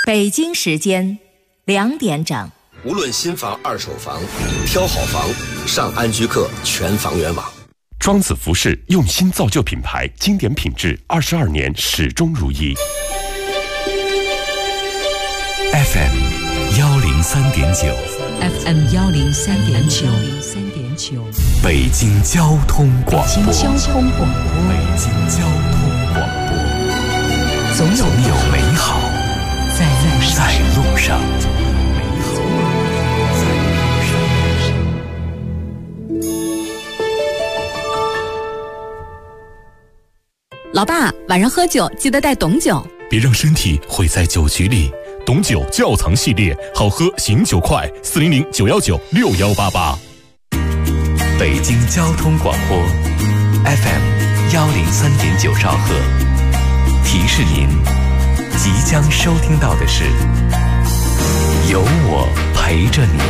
北京时间2点整。 无论新房、二手房，挑好房，上安居客全房源网。 庄子服饰用心造就品牌，经典品质，22年始终如一。 FM 103.9 FM 103.9 北京交通广播。 北京交通广播。 北京交通广播。总有美好在路上。 老爸，晚上喝酒记得带董酒， 别让身体毁在酒局里。董酒窖藏系列，好喝醒酒快，400-919-6188。北京交通广播 FM 103.9兆赫，提示您即将收听到的是有我陪着你。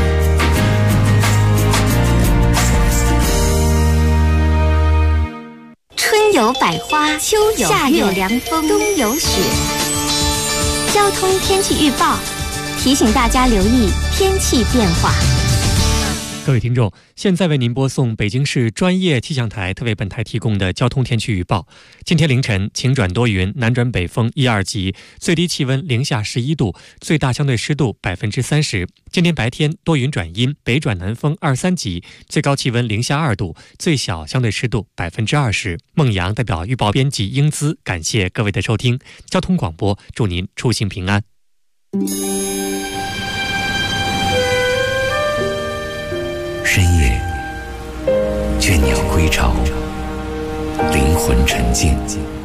春有百花，秋有夏有凉风，冬有雪。交通天气预报提醒大家留意天气变化。 各位听众，现在为您播送北京市专业气象台特为本台提供的交通天气预报。今天凌晨晴转多云，南转北风1、2级，最低气温零下11度，最大相对湿度30%。今天白天多云转阴，北转南风2、3级，最高气温零下2度，最小相对湿度20%。孟阳代表预报编辑英姿，感谢各位的收听。交通广播，祝您出行平安。 深夜，倦鸟归巢，灵魂沉静。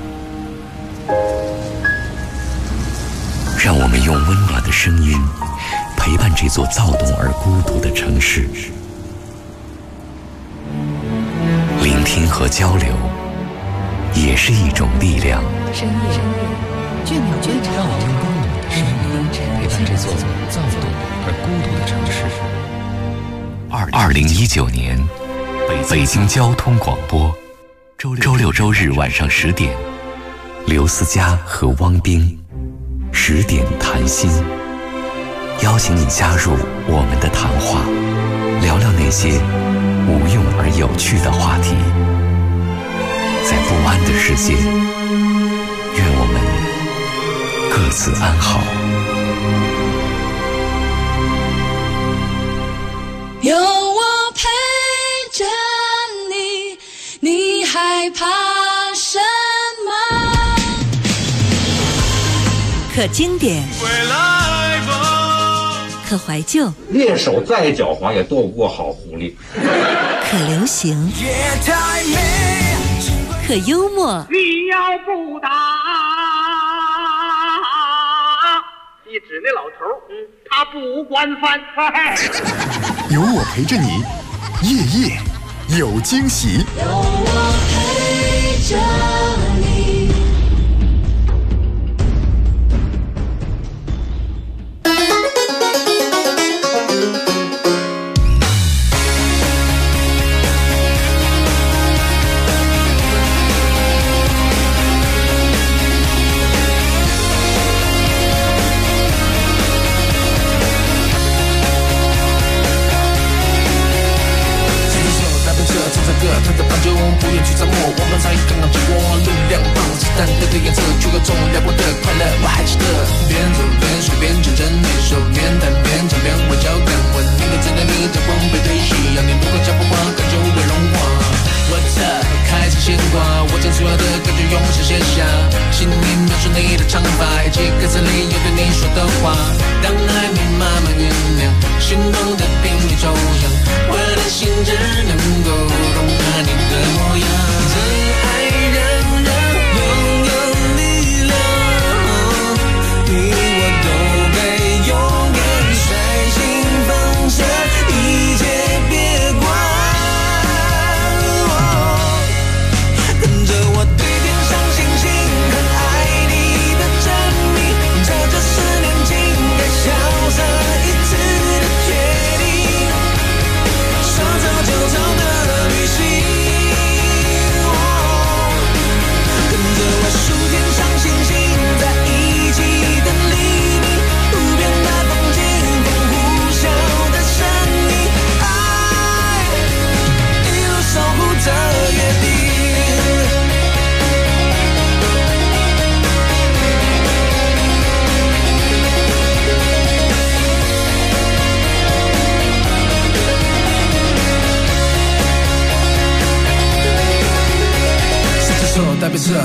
让我们用温暖的声音陪伴这座躁动而孤独的城市。聆听和交流也是一种力量。 深夜，倦鸟归巢， 让我们用温暖的声音陪伴这座躁动而孤独的城市。2019年，北京交通广播，周六周日晚上10点，刘思佳和汪冰10点谈心，邀请你加入我们的谈话，聊聊那些无用而有趣的话题。在不安的世界，愿我们各自安好。 有我陪着你，你害怕什么？ 可经典，可怀旧， 猎手再狡猾也斗不过好狐狸。 可流行，可幽默。 你要不打，一指那老头，他不惯犯。 有我陪着你，夜夜有惊喜。 有我陪着你。 他的棒球不愿去掌握，我们才刚刚经过路两棒子弹对的颜色，却有种辽阔的快乐。我还记得边走边说边讲真理，手边弹边唱边微笑敢问你的真的你的光被推洗，要你如何讲不话感就会融化。What's up？ 开始牵挂，我将所有的感觉用手写下，心里描述你的长发，以及歌词里有对你说的话。当爱没慢慢酝酿，心动的频率抽象，我的心只能够容纳你的模样。真爱让人拥有力量，你我都被勇敢率性放下一切，别管。跟着我对天上星星，很爱你的证明，这就是年轻该潇洒一次的决定，说走就走的旅行。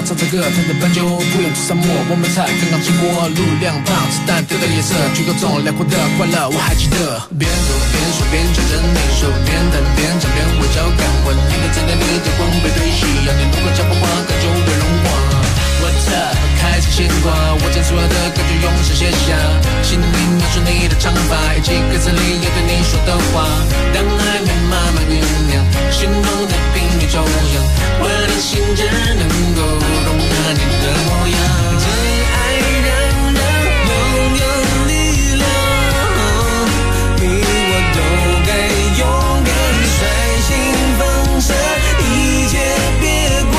唱着歌，弹着斑鸠，不远去沙漠，我们才刚刚经过，路两旁子弹丢的颜色，举个重，辽阔的快乐我还记得。边走边说边讲着那首，边弹边唱边微笑感吻，你的真的你的光被对戏，要你如果讲不话，感就会融化。What's up？ 开始牵挂，我将所有的感觉用手写下，心里描述你的长发，以及歌词里要对你说的话。当爱没慢慢酝酿，心动的频率抽象，我的心只能够容纳你的模样。真爱让人拥有力量，你我都该勇敢率性放射，一切别管。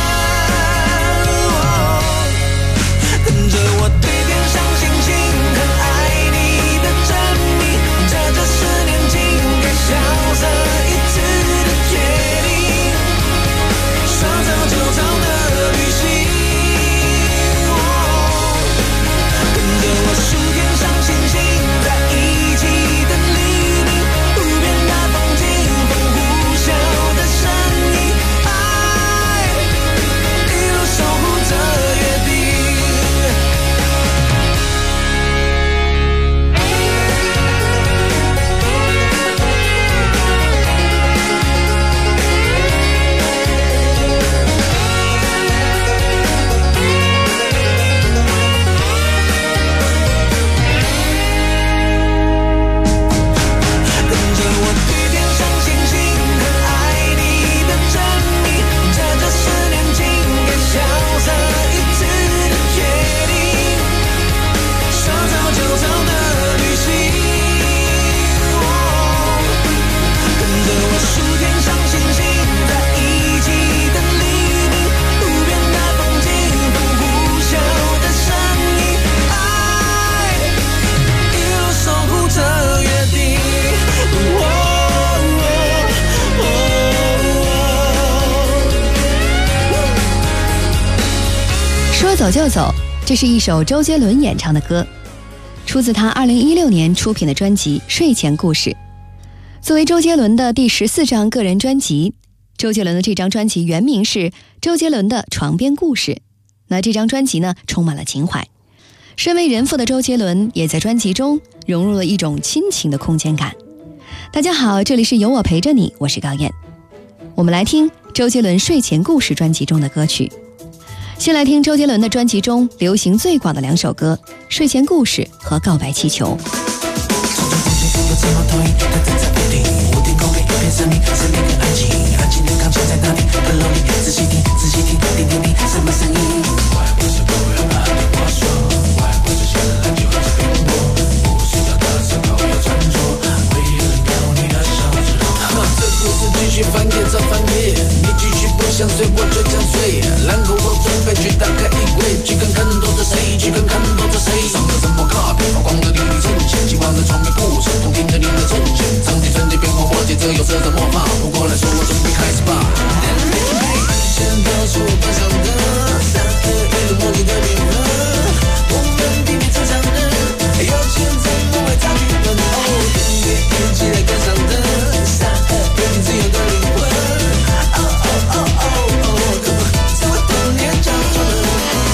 跟着我对天上星星，很爱你的证明，这就是年轻该潇洒一次的决定，说走就走的旅行。跟着我数天上星星，在一起的黎明，路边的风景，风呼啸的声音，爱一路守护着约定。 说走就走，这是一首周杰伦演唱的歌，出自他2016年出品的专辑《睡前故事》。作为周杰伦的第14张个人专辑，周杰伦的这张专辑原名是《周杰伦的床边故事》。那这张专辑呢，充满了情怀。身为人父的周杰伦，也在专辑中融入了一种亲情的空间感。大家好，这里是有我陪着你，我是高燕。我们来听周杰伦《睡前故事》专辑中的歌曲。先来听周杰伦的专辑中流行最广的2首歌《睡前故事》和《告白气球》。 继续翻页再翻页，你继续不想睡我就想睡，然后我准备去打开衣柜，去看看躲着谁，去看看躲着谁。上了什么卡片，发光的粒粒呈现，希望的床边故事，动听的令人憧憬。场景瞬间变化，我接着有色的魔法，不过来说我准备开始吧。先告诉我班上的一路默契的变化，我们比你正常的，有钱才不会差距的哦，一起来跟上的。自由的灵魂，哦哦哦哦哦，可不在我童年长大了。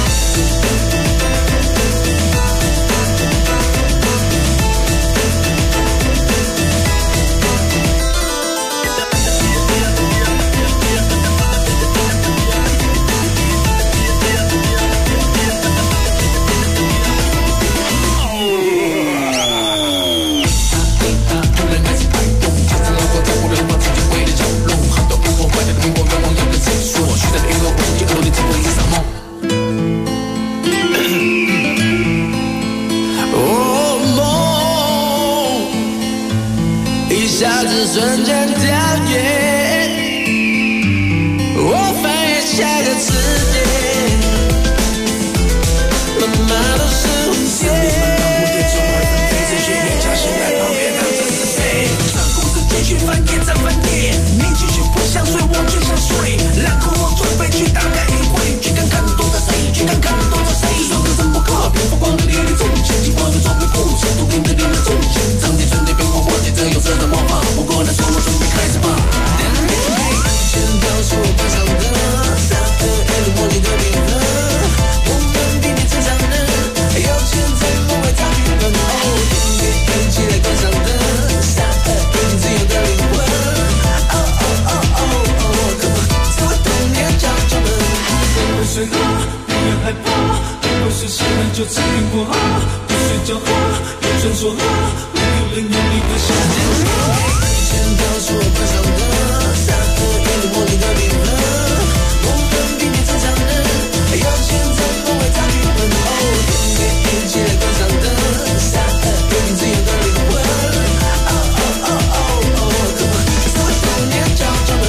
瞬间跳跃，我翻越下个世界，妈妈都是蝴蝶，蝴蝶从外分飞，这些年假醒来旁边躺着是谁？让故事继续翻页再翻页，你继续不想睡我就想睡，然后我准备去打开衣柜，去看看躲着谁，去看看躲着谁。上个什么卡片，发光的粒粒呈现，希望的床边故事，动听的令人憧憬。场景瞬间变化，我接着有色的魔法，不过来说我准备开始吧。 害怕，不会随时就吃苹果哈，不睡觉哈，有传说哈，没有人有你的夏天。以前都是我班上的，下课一路模拟的平衡，我们平平正常的，有钱才不会太郁闷哦。天天一起来关上灯，下课有你自由的灵魂。哦哦哦哦哦 ，Come on， 这是童年敲敲门。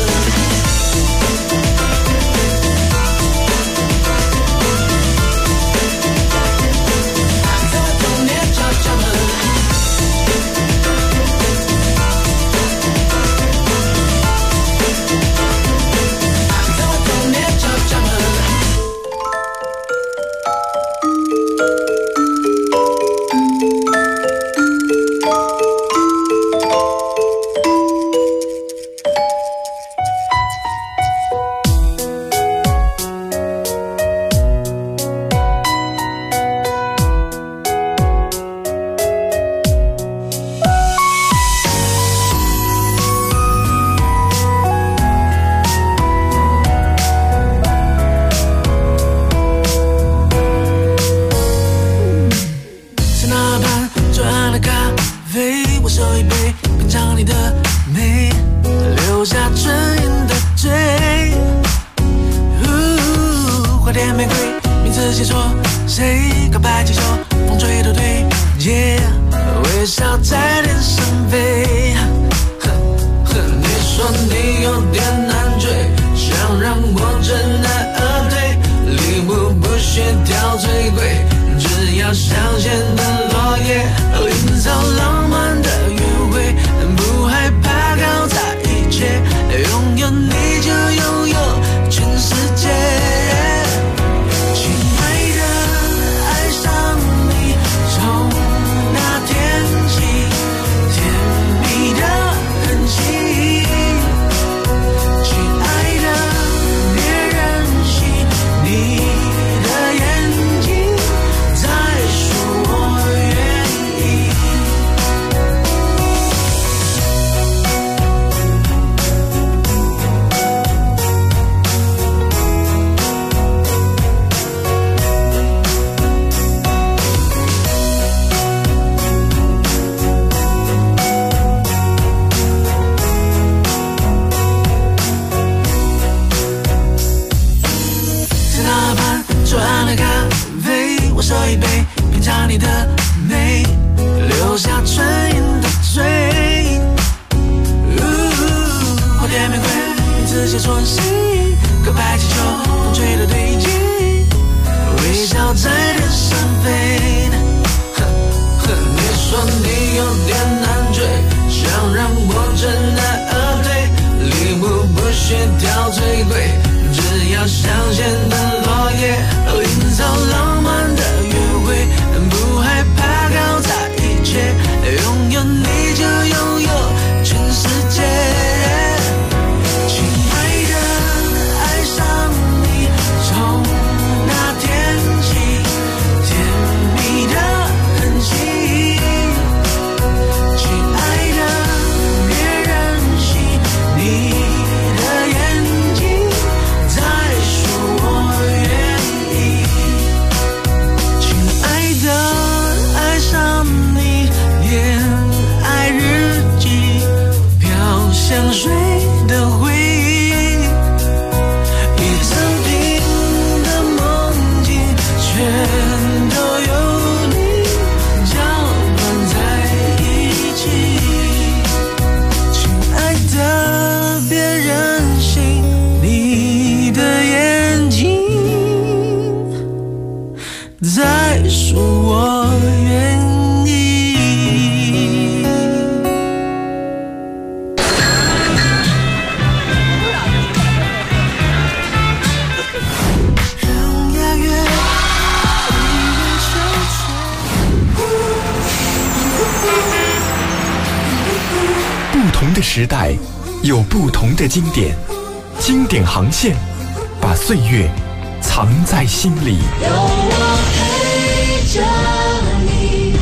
时代有不同的经典，经典航线把岁月藏在心里。 有我陪着你。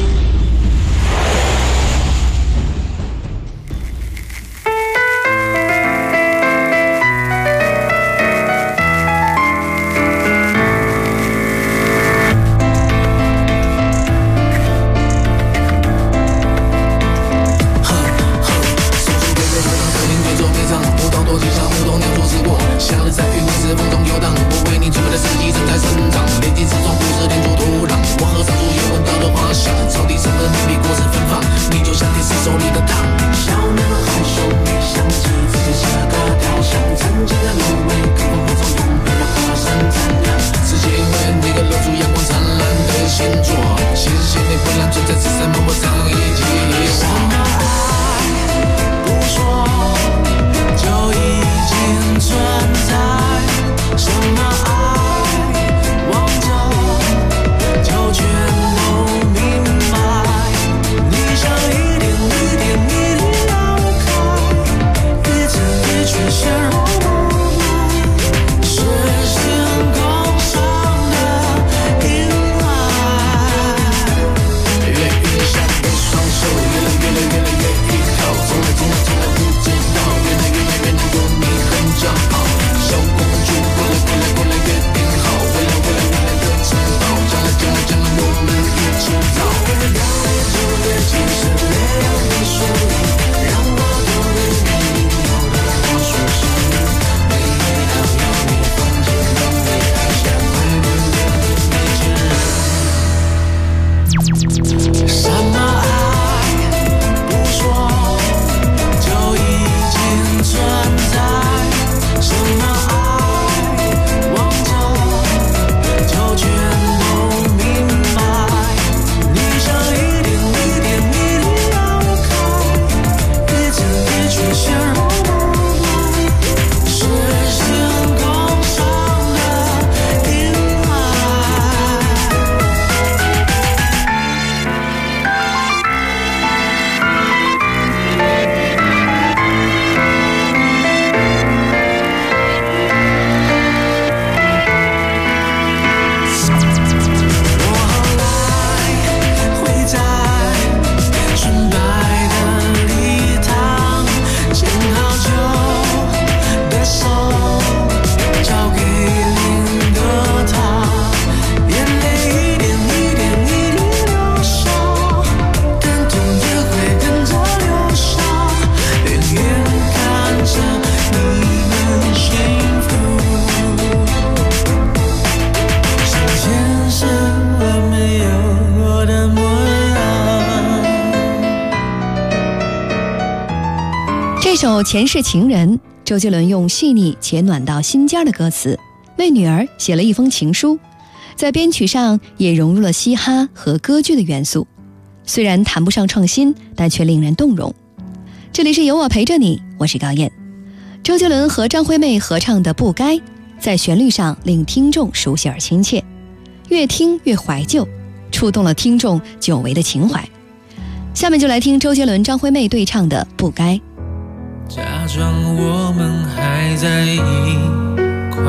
首《前世情人》，周杰伦用细腻且暖到心尖的歌词，为女儿写了一封情书，在编曲上也融入了嘻哈和歌剧的元素，虽然谈不上创新，但却令人动容。这里是有我陪着你，我是高燕。周杰伦和张惠妹合唱的《不该》，在旋律上令听众熟悉而亲切，越听越怀旧，触动了听众久违的情怀。下面就来听周杰伦、张惠妹对唱的《不该》。 假装我们还在一块，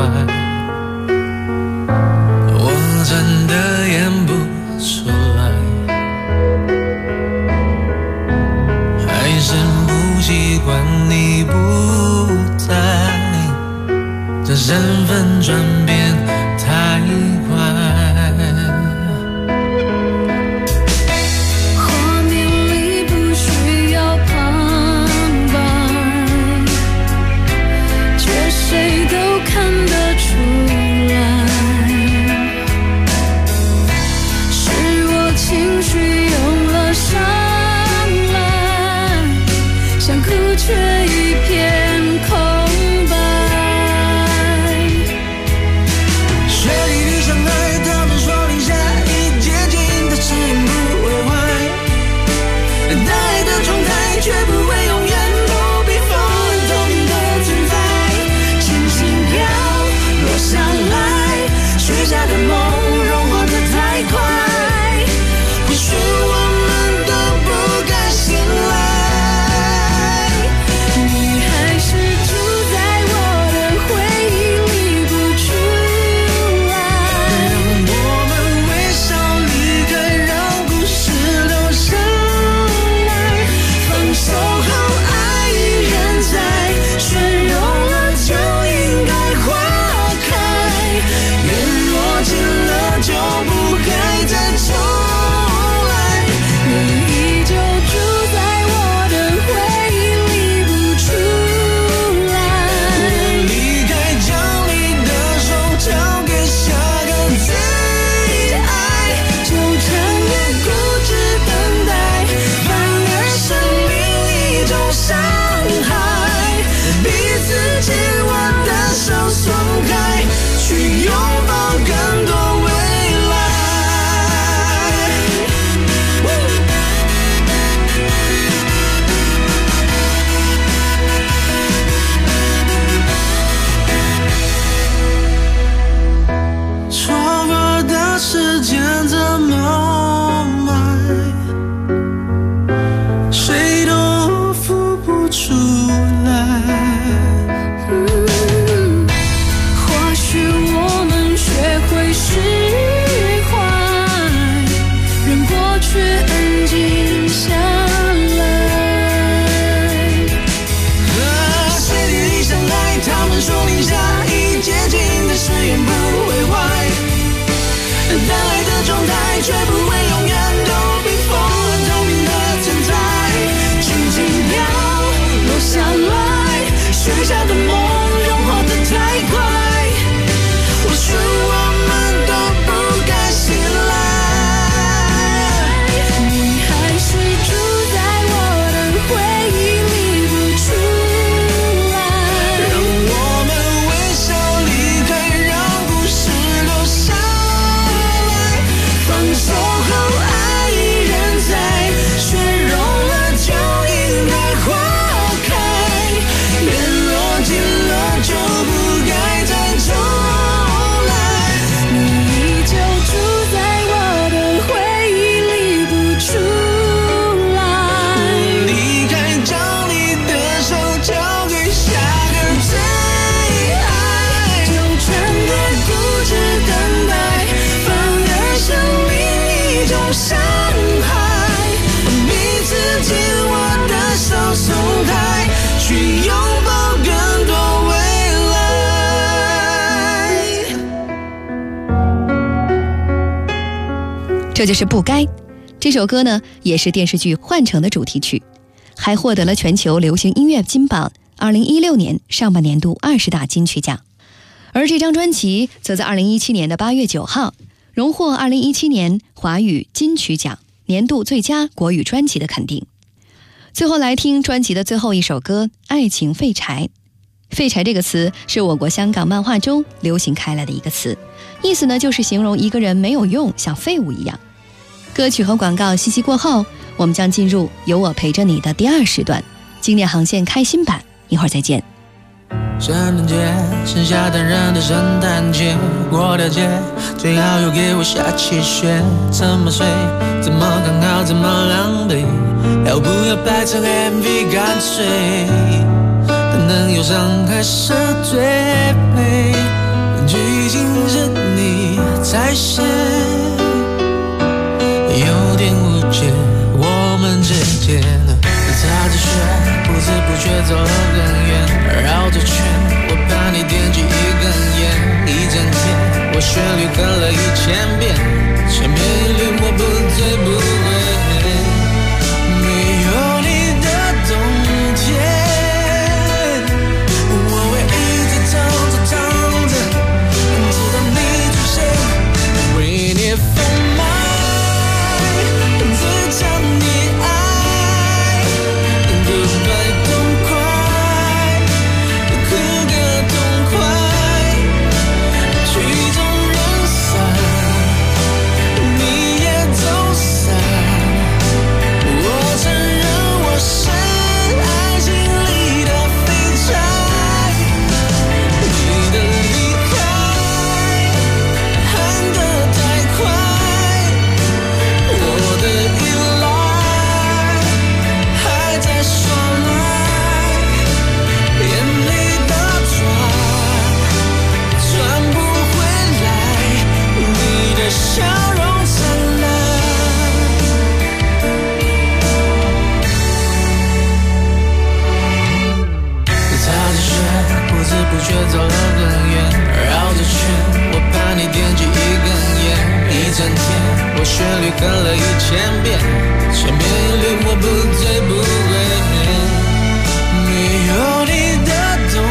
我真的演不出来，还是不习惯你不在，这身份转变太快。 这就是不该。这首歌呢，也是电视剧《幻城》的主题曲，还获得了全球流行音乐金榜2016年上半年度20大金曲奖。而这张专辑则在2017年的8月9号荣获2017年华语金曲奖年度最佳国语专辑的肯定。 最后来听专辑的最后一首歌《爱情废柴》。废柴这个词是我国香港漫画中流行开来的一个词，意思呢就是形容一个人没有用，像废物一样。歌曲和广告息息过后，我们将进入有我陪着你的第2时段，经典航线开心版，一会儿再见。 圣诞节剩下淡然的圣诞节，过了节最好又给我下起雪，怎么睡怎么刚好怎么狼狈，要不要拍成 MV 干脆，但能有伤害是最美，剧情是你才写，有点无解我们之间，擦着雪不知不觉走了很远，绕着圈我怕你点起一根烟，一整天我旋律哼了1000遍，千篇一律我不醉不归，没有你的冬天，我会一直唱着唱着，直到你出现，为你疯卖，只想你爱，Goodbye痛快，哭个痛快，曲终人散，你也走散，我承认我是爱情里的废柴，你的离开喊得太快，我的依赖还在耍赖，眼泪的转不回来，你的笑容灿烂。擦着雪不知不觉走了很远，绕着圈我怕你点起一根烟，一整天我旋律哼了1000遍，千篇一律我不醉不归，没有你的冬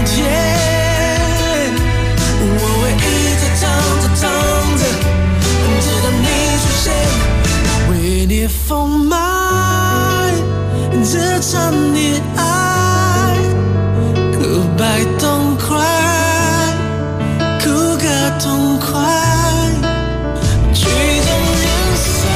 天，我会一直唱着唱着，直到你出现，为你疯卖，只唱你爱，Goodbye痛快，哭个痛快，曲终人散，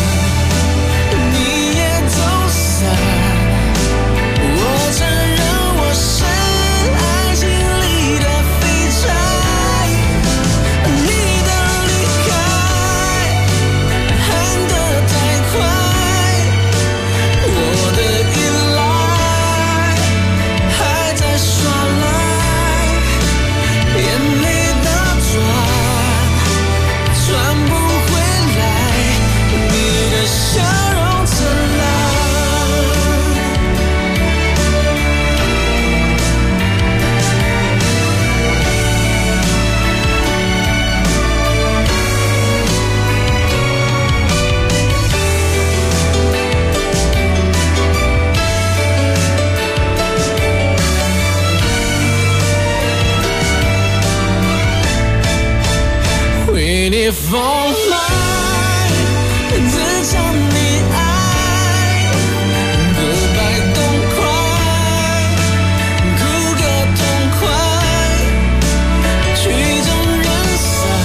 你也走散，我承认我是爱情里的废柴，你的离开喊得太快，我的依赖还在耍赖，眼泪的转不回来，你的笑容灿烂。为你疯卖，只想你爱，Goodbye痛快，哭个痛快，曲终人散，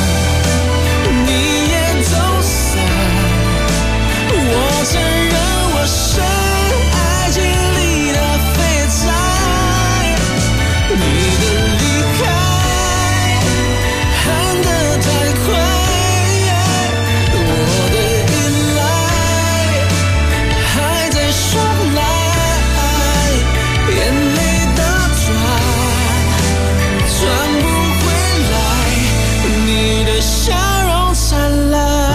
你也走散，我承认我是爱情里的废柴，你的离开喊得太快，我的依赖还在耍赖，眼泪的转不回来，你的笑容灿烂。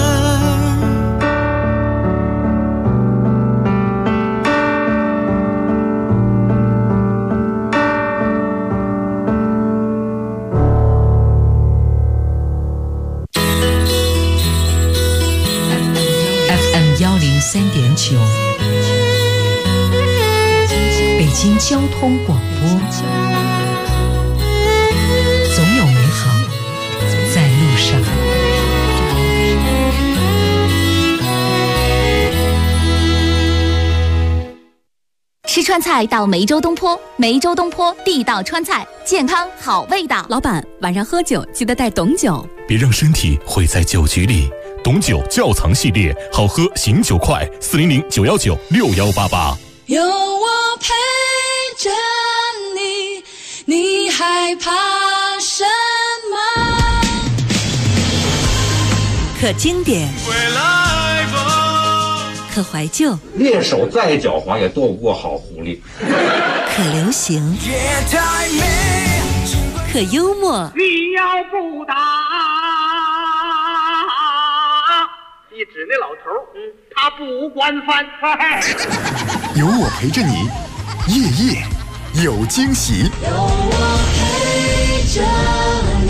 103.9，北京交通广播，总有美好在路上。 川菜到梅州东坡，梅州东坡地道川菜，健康好味道。 老板，晚上喝酒记得带董酒， 别让身体毁在酒局里。董酒窖藏系列，好喝醒酒快，400-919-6188。 有我陪着你，你害怕什么？ 可经典，可怀旧， 猎手再狡猾也斗不过好狐狸。 可流行，可幽默。 你要不打，一指那老头他不惯犯。 有我陪着你，夜夜有惊喜。 有我陪着你。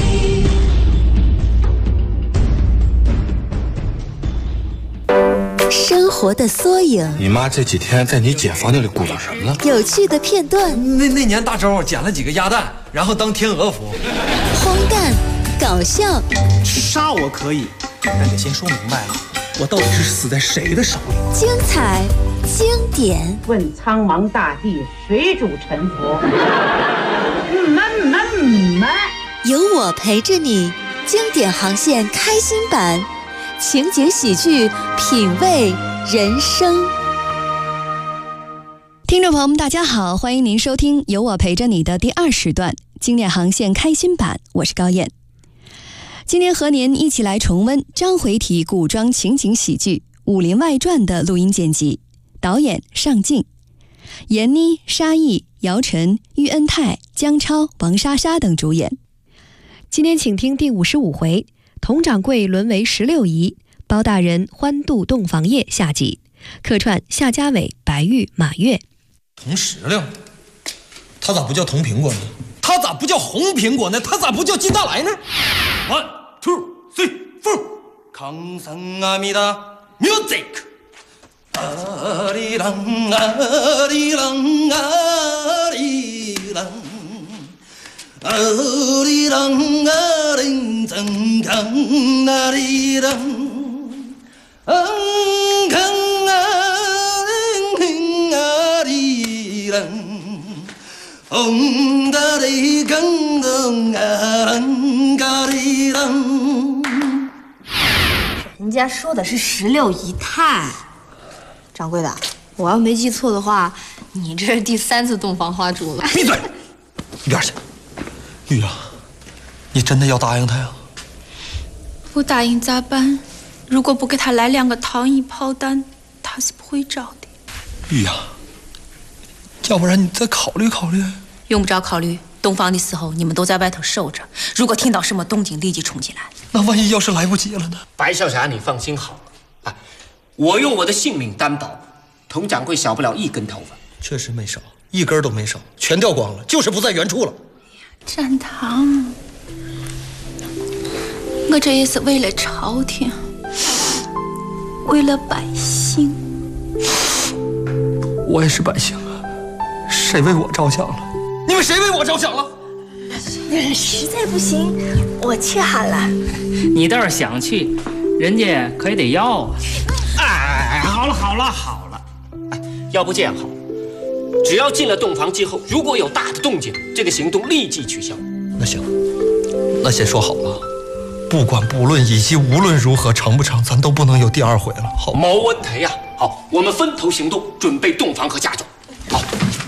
生活的缩影， 你妈这几天在你姐房间里鼓捣什么了？ 有趣的片段。 那年大周捡了几个鸭蛋，然后当天鹅服。 荒诞，搞笑。 杀我可以，但得先说明白了，我到底是死在谁的手里？ 精彩，经典。 问苍茫大地，谁主沉浮？ 有我陪着你，经典航线开心版。情景喜剧，品味人生。 听众朋友们，大家好，欢迎您收听《有我陪着你》的第2时段经典航线开心版，我是高燕。今天和您一起来重温章回体古装情景喜剧《武林外传》的录音剪辑，导演尚敬，闫妮、沙溢、姚晨、喻恩泰、姜超、王莎莎等主演。今天请听第55回，佟掌柜沦为16姨，包大人欢度洞房夜下集，客串夏家伟、白玉、马月。 铜石榴，他咋不叫铜苹果呢？他咋不叫红苹果呢？他咋不叫金大来呢 ？1, 2, 3, 4， 康桑阿弥达 music。阿里郎阿里郎阿里郎，阿里郎阿里曾康阿里郎，康阿里阿里郎，红的里更东阿郎嘎里郎。 人家说的是16姨太。掌柜的，我要没记错的话，你这是第3次洞房花烛了。 闭嘴！一边去！玉啊，你真的要答应他呀？ 不答应咋办？如果不给他来2个糖衣炮弹，他是不会找的。 玉啊，要不然你再考虑考虑。 用不着考虑，洞房的时候你们都在外头守着，如果听到什么动静，立即冲进来。 那万一要是来不及了呢？ 白少侠，你放心好了，我用我的性命担保，佟掌柜少不了1根头发。 确实没少，1根都没少，全掉光了，就是不在原处了。 展堂，我这也是为了朝廷，为了百姓。 我也是百姓啊，谁为我着想了？你们谁为我着想了？ 实在不行，我去好了。 你倒是想去，人家可也得要啊。 好了，要不这样好，只要进了洞房之后，如果有大的动静，这个行动立即取消。 那行，那先说好了，不管不论以及无论如何成不成，咱都不能有第2回了，好吗？ 没问题呀。好，我们分头行动，准备洞房和嫁妆。好。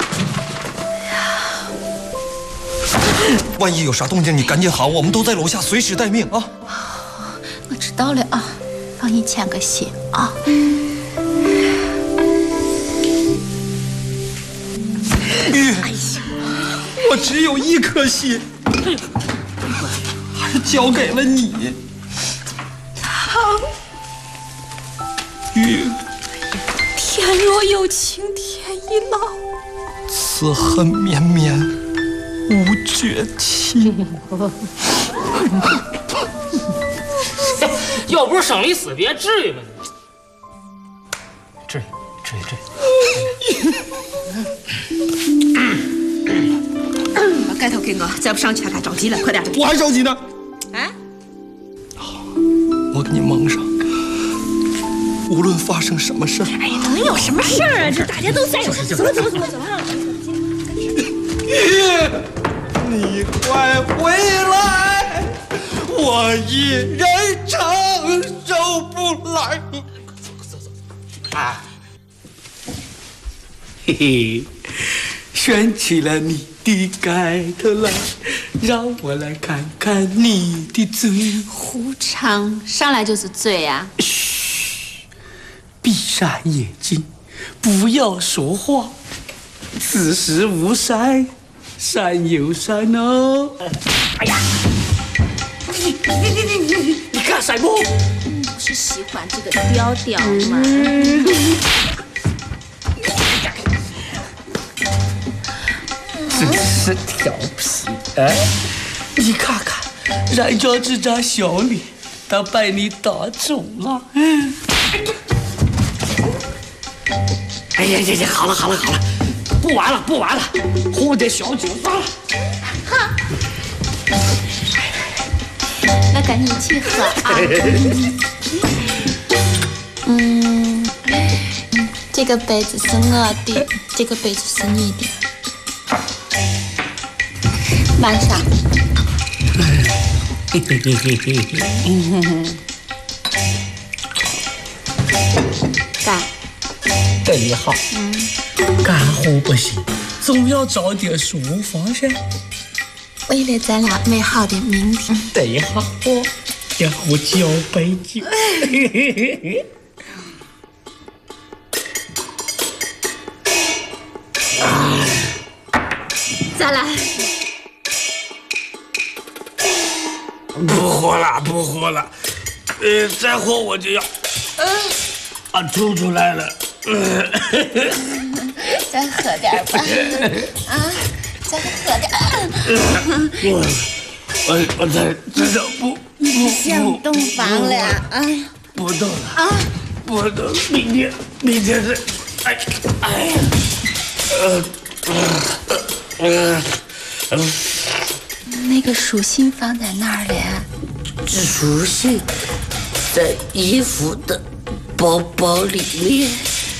万一有啥动静，你赶紧喊，我们都在楼下，随时待命啊！ 我知道了啊，帮你牵个线啊。 玉，我只有1颗心，还是交给了你。 好， 玉， 天若有情天亦老， 此恨绵绵无绝期。 要不是生离死别，至于吗？ 至于。 把盖头给我，再不上去他该着急了，快点！ 我还着急呢。 啊？ 我给你蒙上。 无论发生什么事儿， 哎，能有什么事儿啊？这大家都在。走了。 你快回来，我一人承受不来。啊，嘿嘿，掀起了你的盖头来，让我来看看你的嘴。 胡唱，上来就是嘴呀！ 嘘，闭上眼睛，不要说话。此时无山，山有山哦。哎呀，你干什么？ 不是喜欢这个调调吗？ 真是调皮哎！你看看，人家这张小脸都被你打肿了。哎呀，好了，不玩了，喝点小酒算了。 哈，那赶紧去喝啊！这个杯子是我的，这个杯子是你的。慢上。干。 对好。干活不行，总要找点舒服噻。 为了咱俩美好的明天。 对好，我要喝酒杯酒。 再来。 不喝了，再喝我就要，吐出来了。 再喝点吧，再喝点。 我真的不想洞房了啊！ 不动了不动，明天是， 那个书信放在哪儿了？ 书信在衣服的包包里面。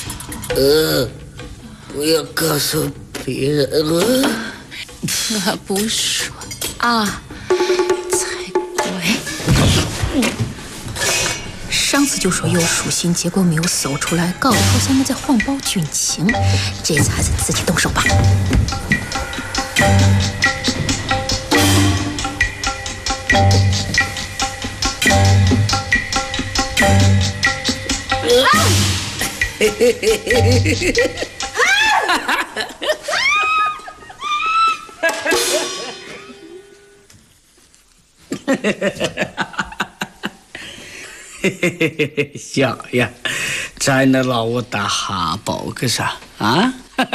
不要告诉别人了。 我不说啊，才怪！上次就说有书信，结果没有搜出来，搞得好像我在谎报军情。这次还是自己动手吧。小呀，真的让我打哈包个啥啊？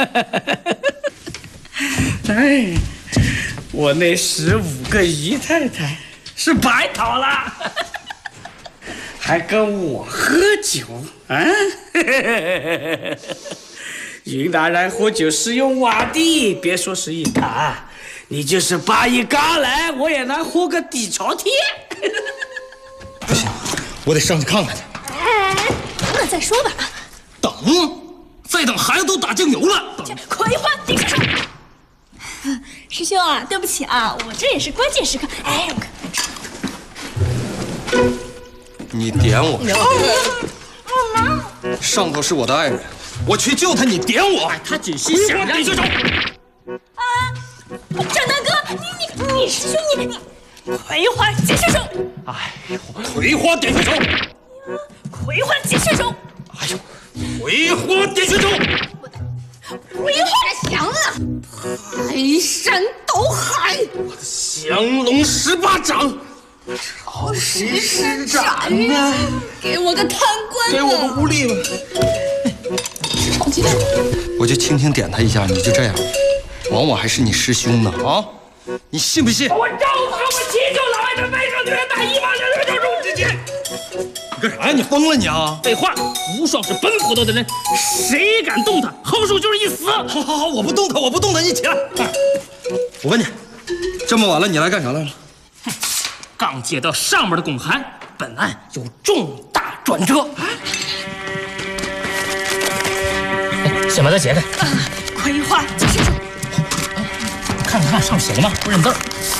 哎，我那15个姨太太是白讨了，还跟我喝酒啊？云南人喝酒是用碗的，别说是一坛，你就是把一缸来，我也能喝个底朝天。 不行，我得上去看看去。 等等再说吧。 等，再等孩子都打酱油了。 葵花顶上。师兄啊，对不起啊，我这也是关键时刻。哎， 你点我？上头是我的爱人，我去救他，你点我？ 他只是想让你啊，张大哥，你师兄你葵花解血手。 哎呦，葵花点穴手。 葵花解血手。 哎呦，葵花点穴手。 葵花响了，排山倒海。 我的降龙18掌。 朝时施展啊！给我个贪官， 给我个无力吧。 长期的， 我就轻轻点他一下，你就这样，往往还是你师兄呢啊！你信不信？ 我照他们祈求老爱的背上拳打1把2条肉之间。 你干啥呀？你疯了你啊！ 废话，无双是本普头的人，谁敢动他，后手就是一死。 好，我不动他，你起来。我问你，这么晚了，你来干啥来了？ 刚接到上面的公函，本案有重大转折。 先把它解开。 葵花解释书。 看看上面写的吗？不认字儿。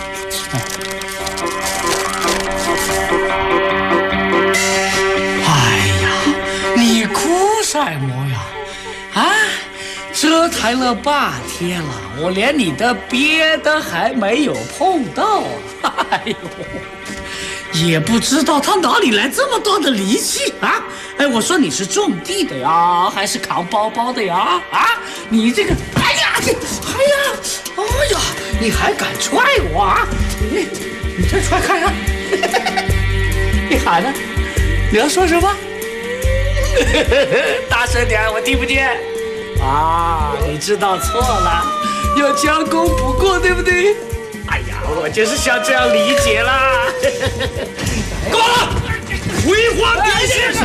哎呀，你哭什么呀？啊，折腾了半天了，我连你的别的还没有碰到啊！哎呦，也不知道他哪里来这么大的力气啊！哎，我说你是种地的呀，还是扛包包的呀？啊，你这个，哎呀，你还敢踹我啊？你再踹看看，你喊呢？你要说什么？大声点，我听不见。啊，你知道错了，要将功补过，对不对？哎呀，我就是像这样理解啦。干嘛了？葵花点穴！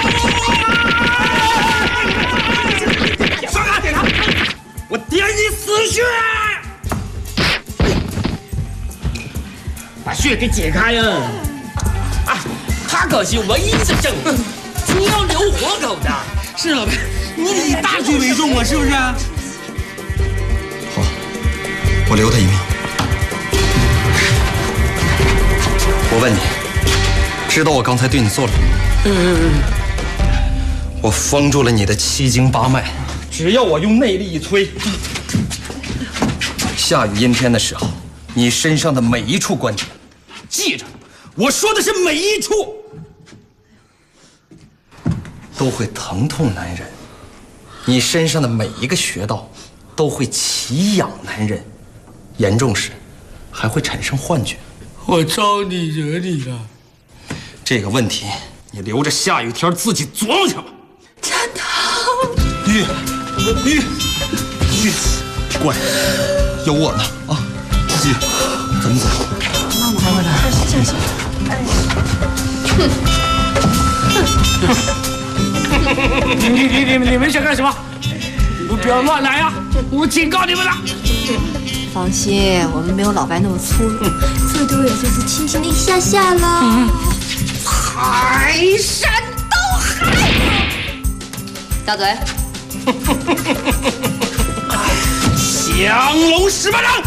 上啊，点他！我点你死穴！把穴给解开呀！ 啊，他可是唯一的证人，你要留活口的。 是老板，你以大局为重啊，是不是？好， 我留他一命。我问你，知道我刚才对你做了什么？我封住了你的七经八脉，只要我用内力一催，下雨阴天的时候，你身上的每一处关节，记着，我说的是每一处，都会疼痛难忍。你身上的每一个穴道都会奇痒难忍，严重时还会产生幻觉。 我招你惹你了？ 这个问题你留着下雨天自己琢磨去吧。 站堂， 玉，乖，有我呢啊！玉，咱们走。 你们想干什么？不要乱来啊！我警告你们了。 放心，我们没有老白那么粗鲁，最多也就是轻轻的一下下了。 海山倒海！ 大嘴。 降龙十八掌！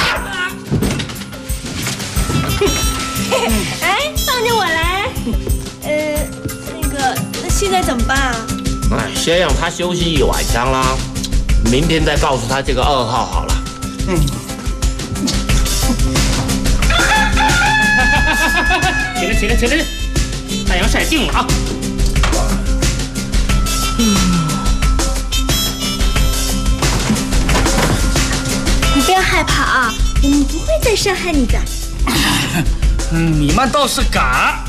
哎，放着我来。那现在怎么办啊？ 哎，先让他休息一晚上啦，明天再告诉他这个噩耗好了。 起来！太阳晒定了啊！ 你不要害怕啊，我们不会再伤害你的。 你们倒是敢！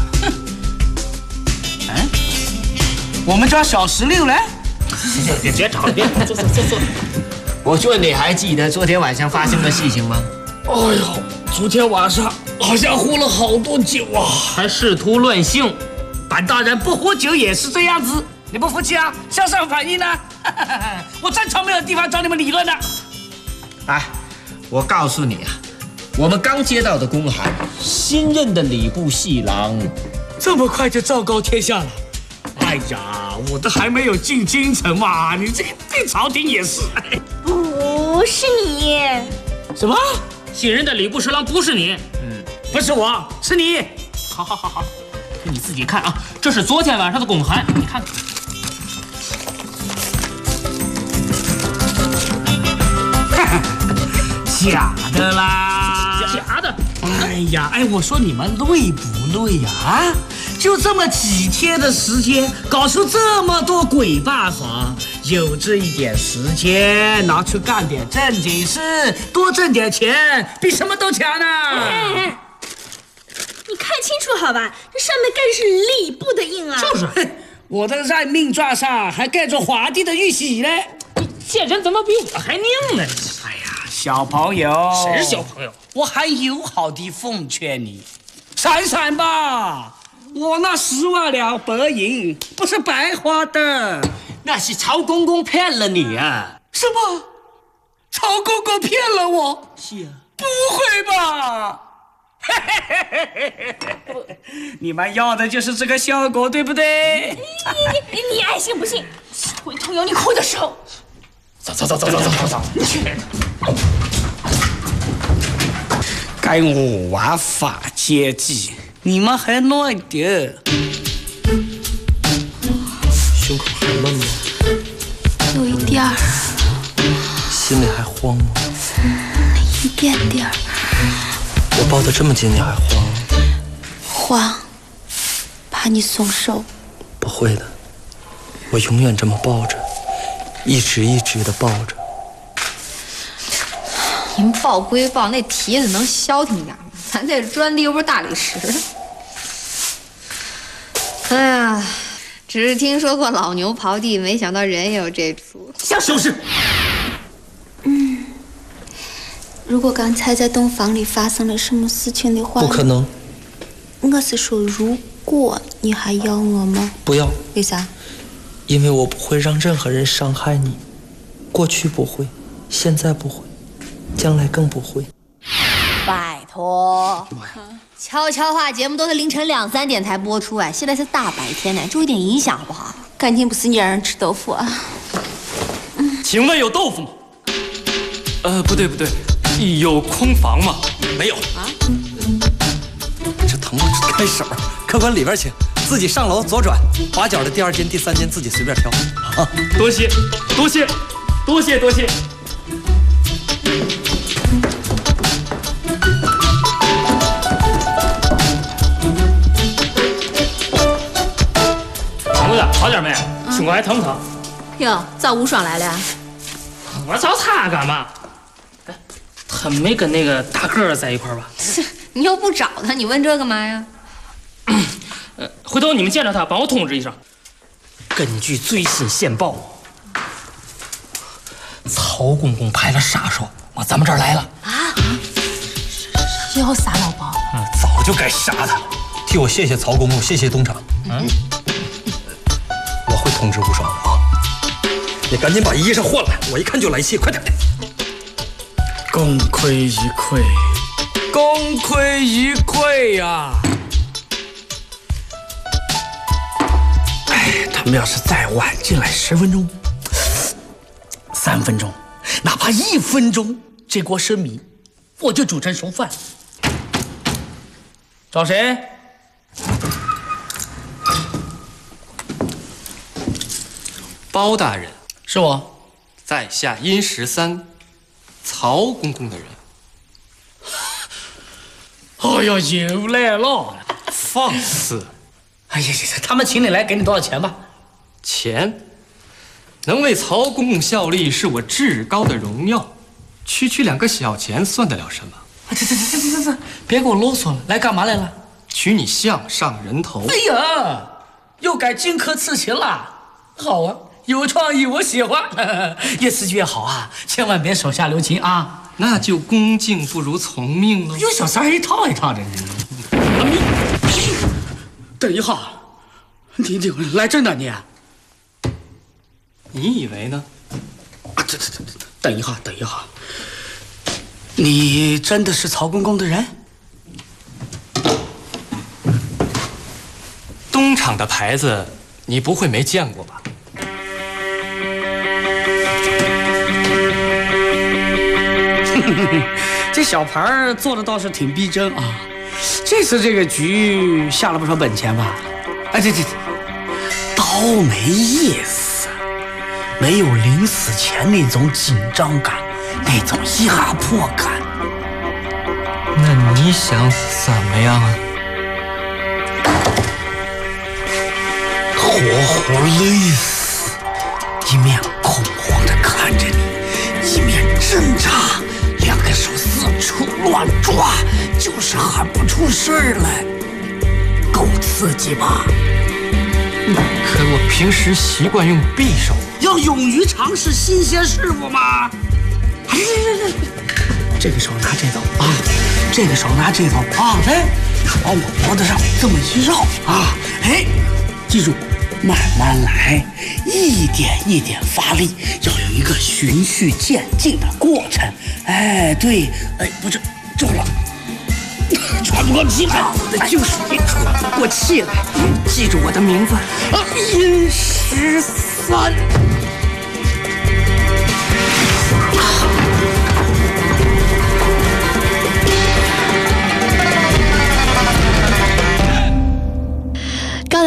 哎，我们家小石榴嘞？ 别吵了，别坐。我说你还记得昨天晚上发生的事情吗？ 哎呦，昨天晚上好像喝了好多酒啊， 还试图乱性。 本大人不喝酒也是这样子，你不服气啊？向上反映呢？我正常没有地方找你们理论的。 哎，我告诉你啊，我们刚接到的公函，新任的礼部侍郎， 这么快就昭告天下了。哎呀，我都还没有进京城嘛，你这个对朝廷也是。 不是你。 什么？ 新任的礼部侍郎不是你？ 不是我，是你。 好，你自己看啊，这是昨天晚上的公函，你看看。 假的啦， 假的。 哎呀，我说你们累不累呀？啊，就这么几天的时间，搞出这么多鬼办法，有这一点时间拿去干点正经事，多挣点钱，比什么都强呢。 你看清楚好吧，这上面盖的是礼部的印啊。 就是，我的任命状上还盖着皇帝的玉玺呢。 你这人怎么比我还拧呢？ 哎呀，小朋友， 谁是小朋友？ 我还友好地奉劝你，闪闪吧！我那10万两白银不是白花的， 那是曹公公骗了你啊！ 什么？曹公公骗了我？ 是啊。 不会吧？你们要的就是这个效果，对不对？ 你爱信不信？回头有你哭的时候。 走。该我玩法阶级，你们还暖点。 胸口还闷吗？ 有一点儿。 心里还慌吗？ 一点点儿。 我抱得这么紧，你还慌？ 慌，怕你松手。 不会的，我永远这么抱着，一直一直的抱着。 你们抱归抱，那蹄子能消停点吗？咱这砖地又不是大理石。哎呀，只是听说过老牛刨地，没想到人也有这出。 就是。 如果刚才在洞房里发生了什么事情的话， 不可能。 我是说，如果你还要我吗？ 不要。 为啥？ 因为我不会让任何人伤害你，过去不会，现在不会，将来更不会。 拜托，悄悄话节目都是凌晨2、3点才播出哎，现在是大白天呢，注意点影响好不好？ 感情不是你让人吃豆腐啊？ 请问有豆腐吗？不对，有空房吗？没有啊。 这疼不开手，客官里边请，自己上楼左转，滑角的第2间、第3间自己随便挑。啊， 多谢。长子，好点没？胸口还疼不疼？ 哟，找无双来了。 我找他干嘛？他没跟那个大个儿在一块儿吧？ 你又不找他，你问这干嘛呀？ 回头你们见着他，帮我通知一声。 根据最新线报，曹公公派了杀手往咱们这儿来了。 啊？要杀老包？ 早就该杀他了。 替我谢谢曹公公，谢谢东厂。我会通知无双的啊。你赶紧把衣裳换来，我一看就来气，快点。 功亏一篑，功亏一篑呀！哎，他们要是再晚进来10分钟、3分钟，哪怕1分钟，这锅生米我就煮成熟饭。找谁？ 包大人， 是我， 在下殷13，曹公公的人。 哎呀，又来了！ 放肆！ 哎呀，他们请你来，给你多少钱吧？ 钱，能为曹公公效力是我至高的荣耀，区2个小钱算得了什么？ 这，别给我啰嗦了，来干嘛来了？ 取你项上人头。 哎呀，又改荆轲刺秦了，好啊！有创意，我喜欢。越刺激越好啊！千万别手下留情啊！ 那就恭敬不如从命了。 有小三一套一套的。等一下，你来真的你？ 你以为呢？ 这，等一下，你真的是曹公公的人？ 东厂的牌子，你不会没见过吧？ 这小牌做的倒是挺逼真啊！这次这个局下了不少本钱吧？哎，这倒没意思，没有临死前那种紧张感，那种压迫感。 那你想怎么样啊？ 活累死，一面恐慌地看着你，一面挣扎。2个手四处乱抓，就是喊不出声儿来，够刺激吧？ 可我平时习惯用匕首， 要勇于尝试新鲜事物嘛。哎，这个手拿这刀啊，这个手拿这刀啊，哎，往我脖子上这么一绕啊，哎，记住，慢慢来，一点一点发力，要有一个循序渐进的过程。哎，对，哎，不是，中了，喘不过气来，就是你喘不过气来。记住我的名字，殷13。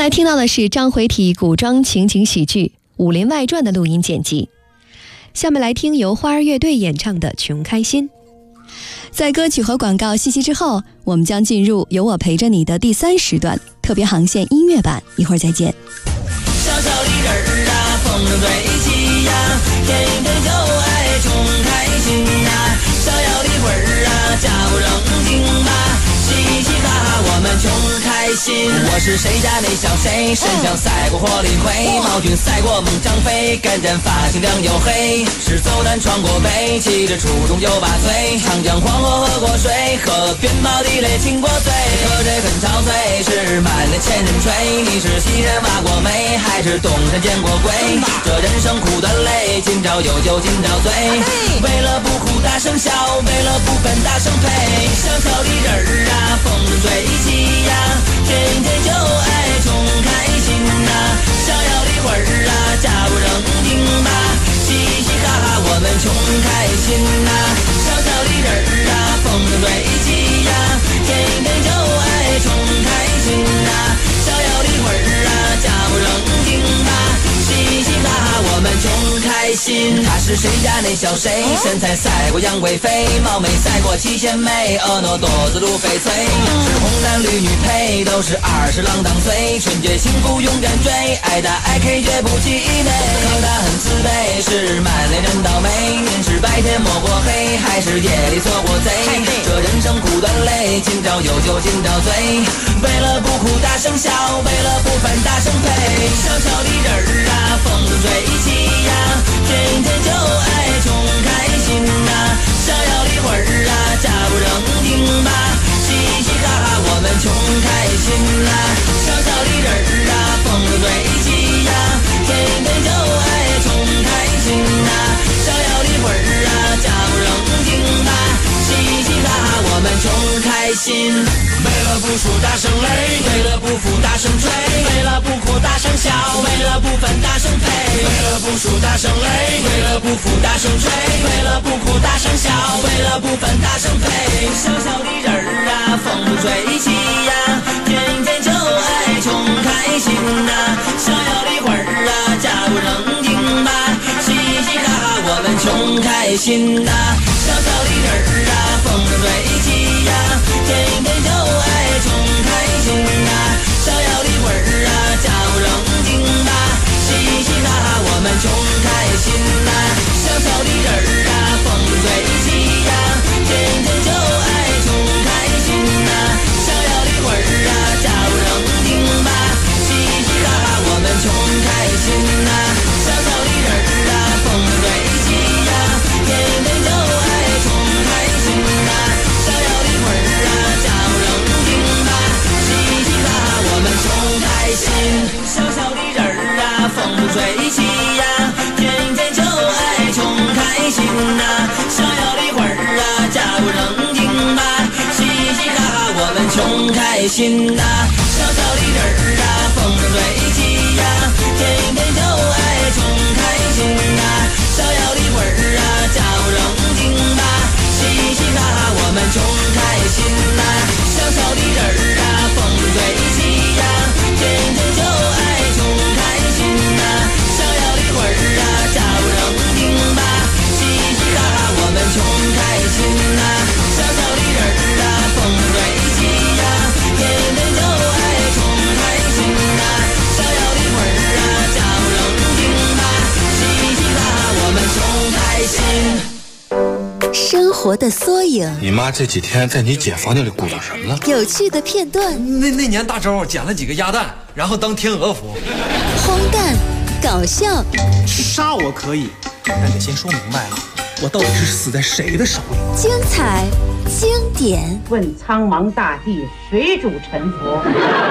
来听到的是章回体古装情景喜剧《武林外传》的录音剪辑。下面来听由花儿乐队演唱的《穷开心》。在歌曲和广告信息之后，我们将进入有我陪着你的第3时段特别航线音乐版，一会儿再见。 小小的人啊，风筝对起呀，天天就爱穷开心呀，逍遥的魂儿啊，假不正经吧，嘻嘻哈哈我们穷开心。我是谁家那小谁，身上赛过火力灰，毛俊赛过猛张飞，干战发型亮又黑，是走南闯过北，骑着初中就把嘴，长江黄河喝过水，河边毛地雷亲过嘴，喝这很憔悴，是满脸千人锤，你是西人挖过煤，还是东山见过鬼？这人生苦短累，今朝有酒今朝醉，为了不哭大声笑，为了不分大声呸，小小的人儿啊，风筝吹起呀，天天就爱穷开心呐，逍遥的魂儿啊，假不正经吧，嘻嘻哈哈我们穷开心呐，小小的人儿啊，风筝吹起呀，天天就爱穷开心呐，逍遥的魂儿啊，假不正经吧，嘻嘻哈哈我们穷开心。他是谁家那小谁，身材赛过杨贵妃，貌美赛过七仙妹，婀娜多姿如翡翠，是红男绿女配，都是20郎当岁，纯洁幸福永远追，爱打爱 K 绝不气馁，可他很自卑，是满脸人倒霉，您是白天摸过黑，还是夜里做过贼？这人生苦短累，今朝有酒今朝醉，为了不哭大声笑，为了不烦大声呸，小小的人儿啊，风筝吹起呀，天天就爱穷开心呐，逍遥的魂儿啊，假不正经吧，嘻嘻哈哈我们穷开心呐，小小的人儿啊，风筝吹起呀，天天就爱穷开心呐，逍遥的魂儿啊，假不正经吧，嘻嘻哈哈我们穷开心。为了不输大声擂，为了不服大声吹，为了不哭大声笑，为了不烦大声呸，为了不输大声擂，为了不服大声吹，为了不哭大声笑，为了不烦大声呸，小小的人儿啊，风不吹起呀，天天就爱穷开心呐，逍遥的魂儿啊，假不正经吧，嘻嘻哈哈我们穷开心呐，小小的人儿啊，风筝吹起呀，天天就爱穷开心呐，逍遥的魂儿啊，假不正经吧，嘻嘻哈哈我们穷开心呐，小小的人儿啊，风吹起呀，天天就爱穷开心呐，逍遥的魂儿啊，假不正经吧，嘻嘻哈哈我们穷开心呐，小小的人儿啊，风吹起呀，天天就爱穷开心呐，逍遥的魂儿啊，假不正经吧，嘻嘻哈哈我们穷开心，小小的人儿啊，风不吹起呀，天天就爱穷开心呐，逍遥的魂儿啊，假不正经吧，嘻嘻哈哈我们穷开心呐，小小的人儿啊，风筝吹起呀，天天就爱穷开心呐，逍遥的魂儿啊，假不正经吧，嘻嘻哈哈我们穷开心呐，小小的人儿啊，风筝吹起呀，天天就爱穷开心呐，逍遥的魂儿啊，假不正经吧，嘻嘻哈哈我们穷开心呐，小小的人儿啊，风吹起呀，天天就爱穷开心呐，逍遥的魂儿啊，假不正经吧，嘻嘻哈哈我们穷开心。 生活的缩影， 你妈这几天在你姐房间里鼓捣什么呢？ 有趣的片段， 那年大周捡了几个鸭蛋，然后当天鹅服。 荒诞，搞笑， 杀我可以，但得先说明白了，我到底是死在谁的手里？ 精彩，经典。 问苍茫大地，谁主沉浮？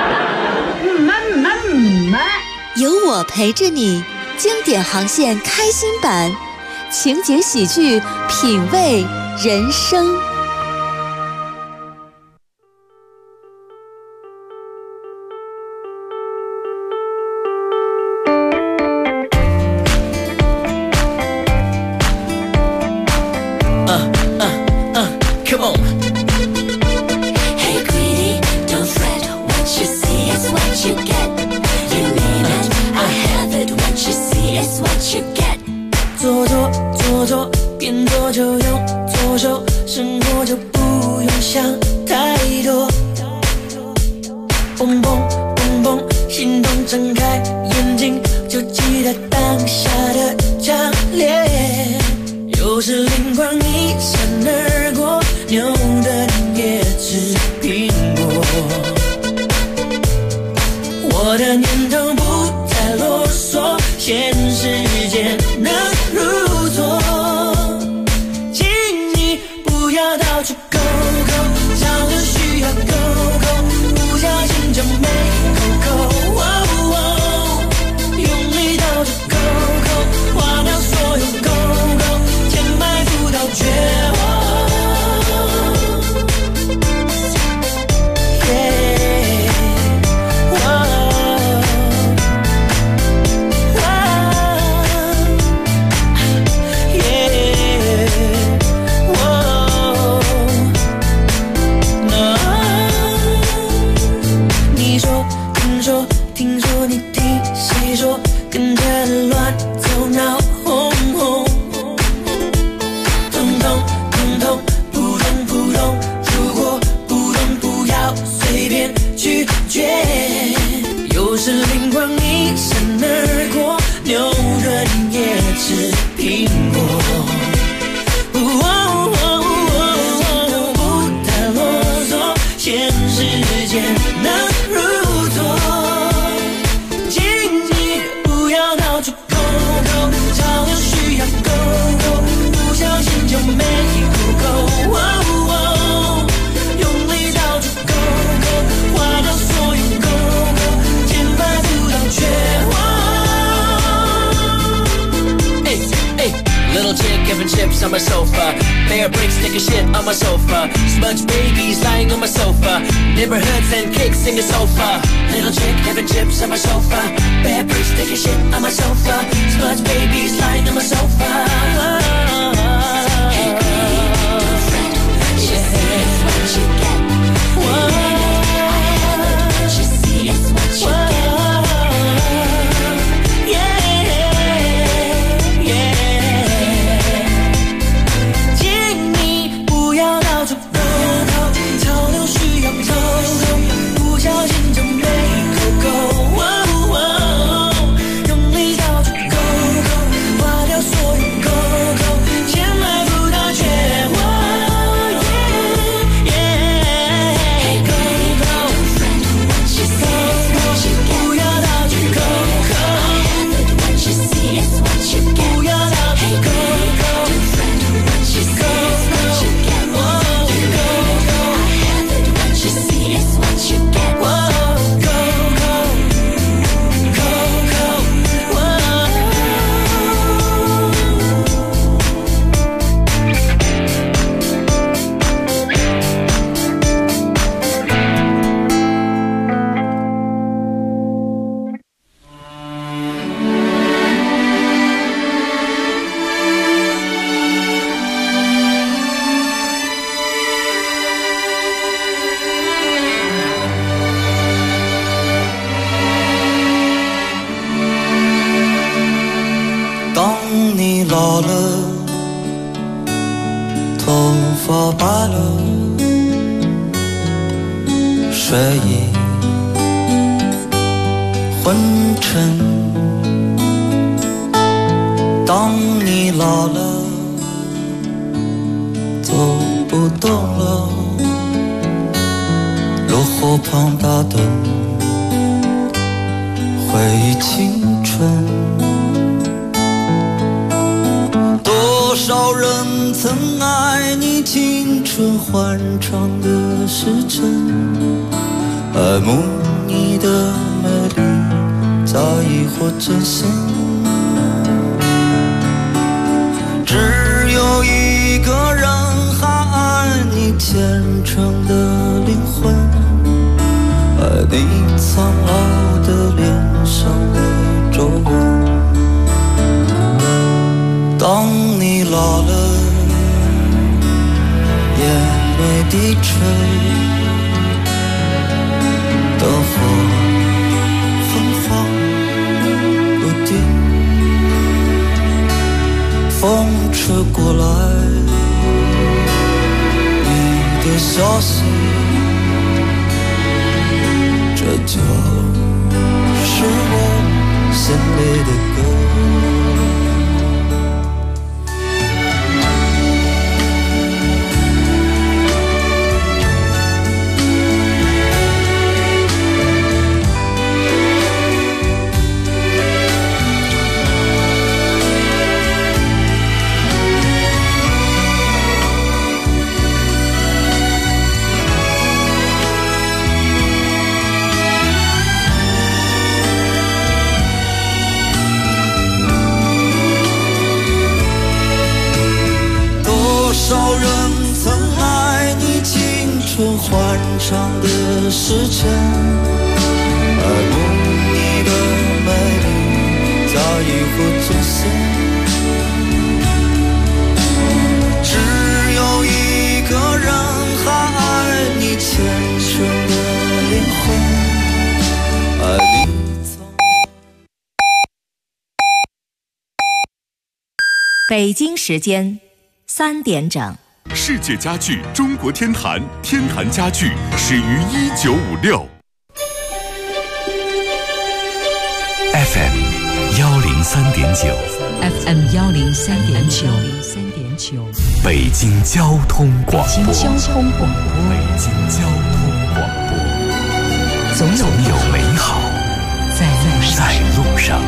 有我陪着你，经典航线开心版，情景喜剧，品味人生。 Come on. Hey, greedy, don't fret. What you see is what you get. 做做做做，边做就用左手，生活就不用想太多。蹦蹦蹦蹦，心动睁开眼睛，就记得当下的强烈。有时灵光一闪而过，牛顿也吃苹果。我的念头不再啰嗦，现实间能如昨。请你不要到处勾勾，找的需要勾勾，不小心就没勾勾。用力到处勾勾，划掉所有勾勾，填埋不到绝望。跟着乱走闹哄哄，通通通通扑通扑通，如果不懂不要随便拒绝。有时灵光一闪而过，牛顿也吃苹果。不太啰嗦，现实间能如昨。就没勾勾，用力到处勾勾，划掉所有勾勾，填埋不到绝望。 Little chick having chips on my sofa, bear bricks taking shit on my sofa, smudge babies lying on my sofa, neighborhoods and cakes singing sofa. Little chick having chips on my sofa, bear bricks taking shit on my sofa, smudge babies lying on my sofa. Don't 风华不定， 车过来，你的消息，这就是我心里的歌。多少人曾爱你青春欢畅的时间，爱慕你的美丽早已不存现，只有一个人还爱你虔诚的灵魂，爱你。 北京时间3点整。 世界家具中国天坛，天坛家具始于1956。FM 103.9 FM 103.9， 北京交通广播。 北京交通广播。 北京交通广播。 总有美好在路上。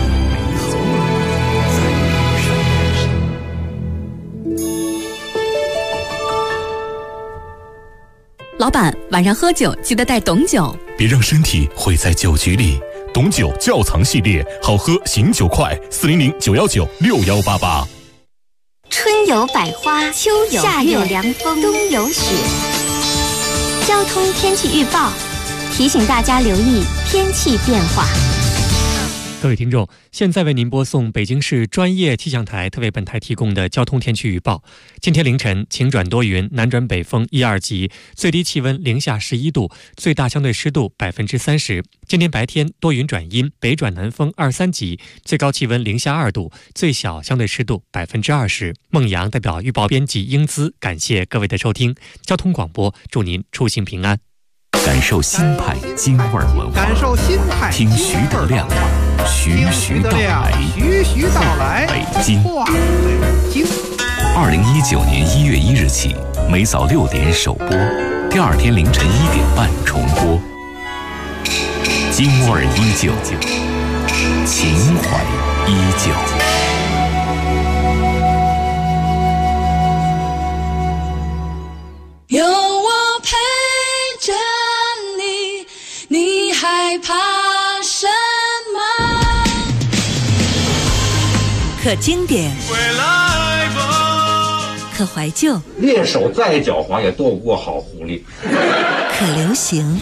老板，晚上喝酒记得带董酒， 别让身体毁在酒局里。董酒窖藏系列，好喝醒酒快，400-919-6188。 春有百花，秋有夏有凉风，冬有雪。交通天气预报提醒大家留意天气变化。 各位听众，现在为您播送北京市专业气象台特为本台提供的交通天气预报。今天凌晨晴转多云，南转北风1、2级，最低气温零下11度，最大相对湿度30%。今天白天多云转阴，北转南风2、3级，最高气温零下2度，最小相对湿度20%。孟阳代表预报编辑英姿，感谢各位的收听。交通广播，祝您出行平安。 感受新派京味文化，听徐德亮徐到来，北京。2019年1月1日起，每早6点首播，第二天凌晨1点半重播。京味依旧，情怀依旧。 有我陪着你，你害怕什么？ 可经典，可怀旧， 猎手再狡猾也斗不过好狐狸。 可流行，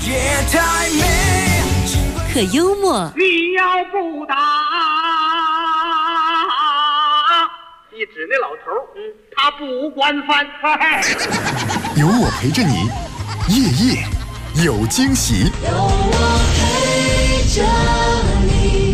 可幽默。 你要不打，一指那老头，他不惯犯。 有我陪着你，夜夜有惊喜。 有我陪着你。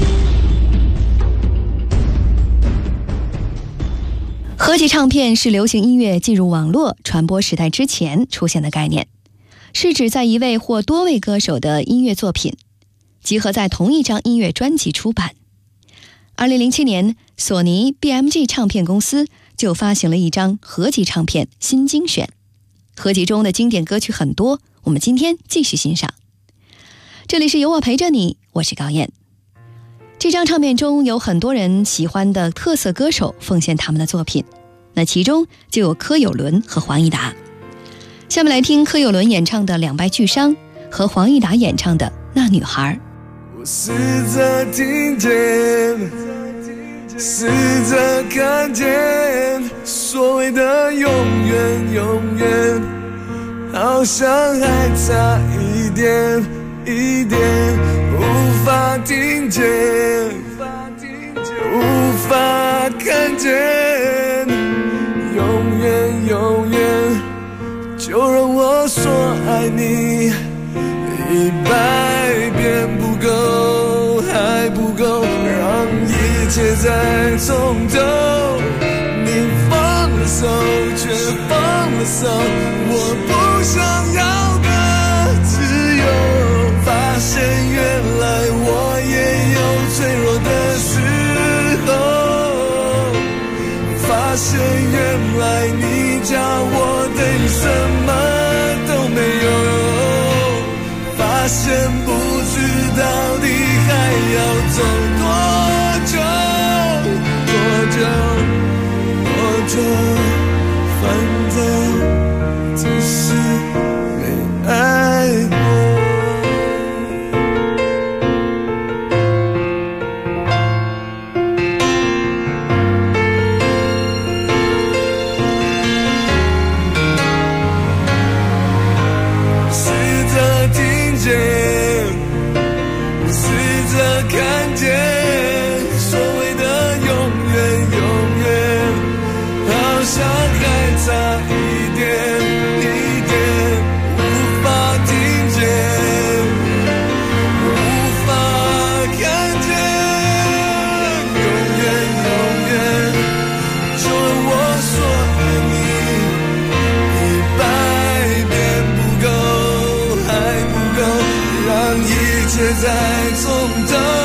合集唱片是流行音乐进入网络传播时代之前出现的概念，是指在一位或多位歌手的音乐作品集合在同一张音乐专辑出版。2007年，索尼 BMG 唱片公司就发行了一张合集唱片新精选，合集中的经典歌曲很多，我们今天继续欣赏。这里是有我陪着你，我是高燕。这张唱片中有很多人喜欢的特色歌手奉献他们的作品，那其中就有柯有伦和黄义达。下面来听柯有伦演唱的《两败俱伤》和黄义达演唱的《那女孩》。 我试着听见，试着看见，所谓的永远永远，好像还差一点一点，无法听见，无法看见，永远永远，就让我说爱你100遍不够，还不够，让一切再从头，你放手，却放了手，我不想要的自由。发现原来我也有脆弱的时候，发现原来你叫我等于什么都没有，发现不知到底还要走多久多久多久，反正只是没爱过。看见所谓的永远，永远好像还差一点一点，无法听见，无法看见。永远，永远，就我说爱你100遍不够，还不够，让一切再从头。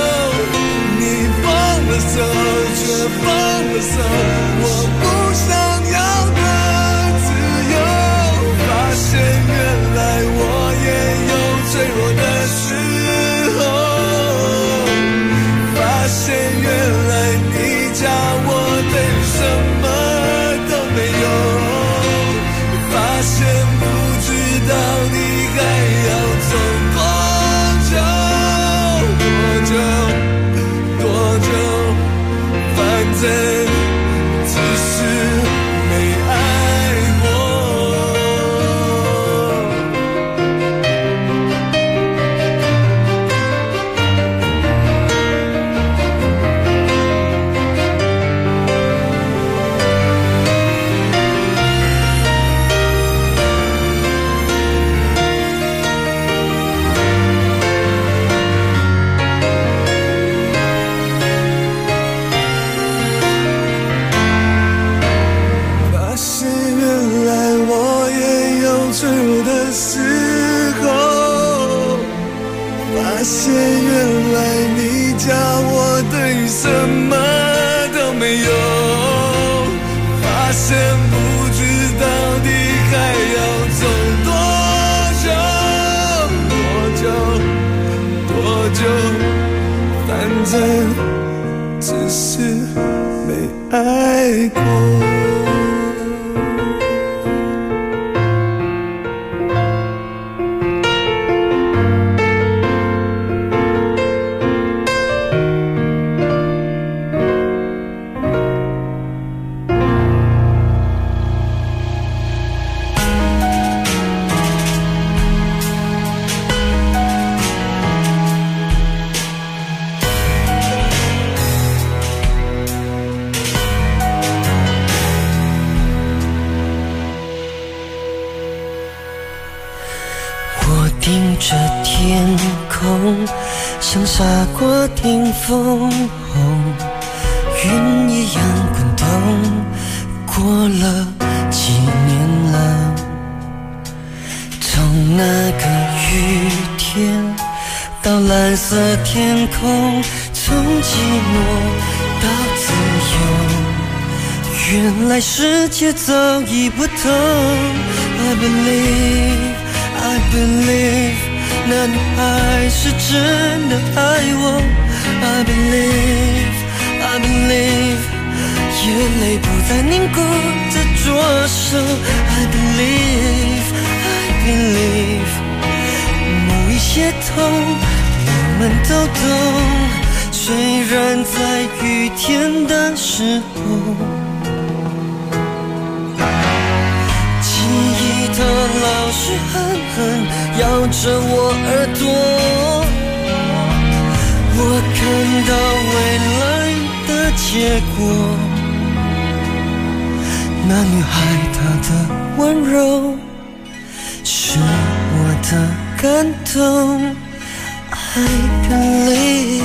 手却放了手，我不想要的自由。发现原来我也有脆弱的时候，发现原来你叫我等于什么都没有，发现不知道你还要走多久多久多久，反正只是没爱过。发现原来你叫我等于什么都没有，发现不知到底还要走多久多久，反正只是没爱过。 盯着天空，像洒过顶枫红，云一样滚动。过了几年了，从那个雨天到蓝色天空，从寂寞到自由，原来世界早已不同。I believe 那女孩是真的爱我。I believe 眼泪不再凝固在左手。I believe 某一些痛我们都懂，虽然在雨天的时候，它老是狠狠咬着我耳朵，我看到未来的结果。那女孩她的温柔是我的感动。I believe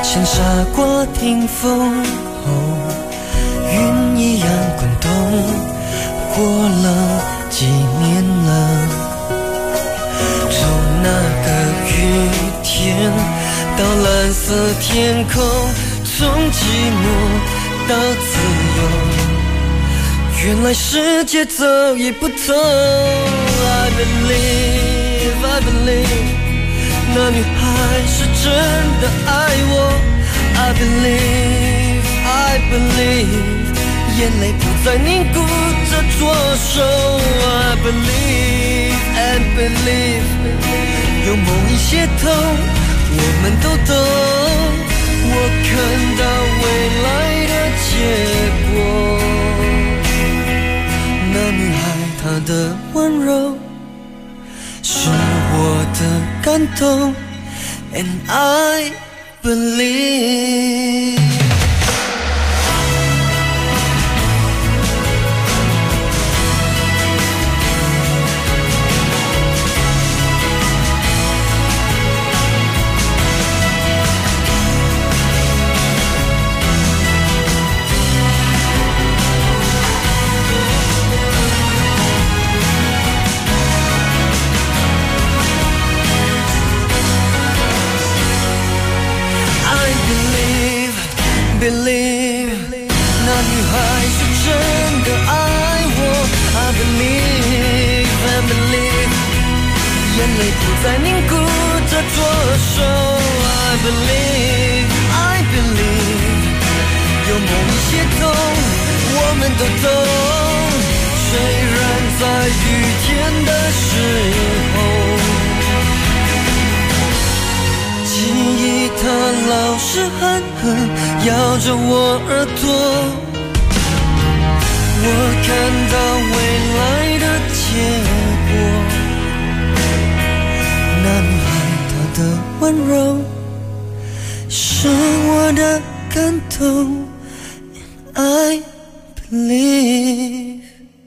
像傻瓜听风后，云一样滚动，过了几年了。从那个雨天到蓝色天空，从寂寞到自由，原来世界早已不同。I believe那女孩是真的爱我。I believe 眼泪不再凝固着左手。I believe and believe 有某一些痛我们都懂。我看到未来的结果。那女孩她的温柔是我的感动 And I believe Believe 那女孩是真的爱我。I believe and believe 眼泪不再凝固着左手。I believe 有某一些痛我们都懂。虽然在雨天的时候记忆它老是狠狠咬着我耳朵。我看到未来的结果。那女孩她的温柔是我的感动 I believe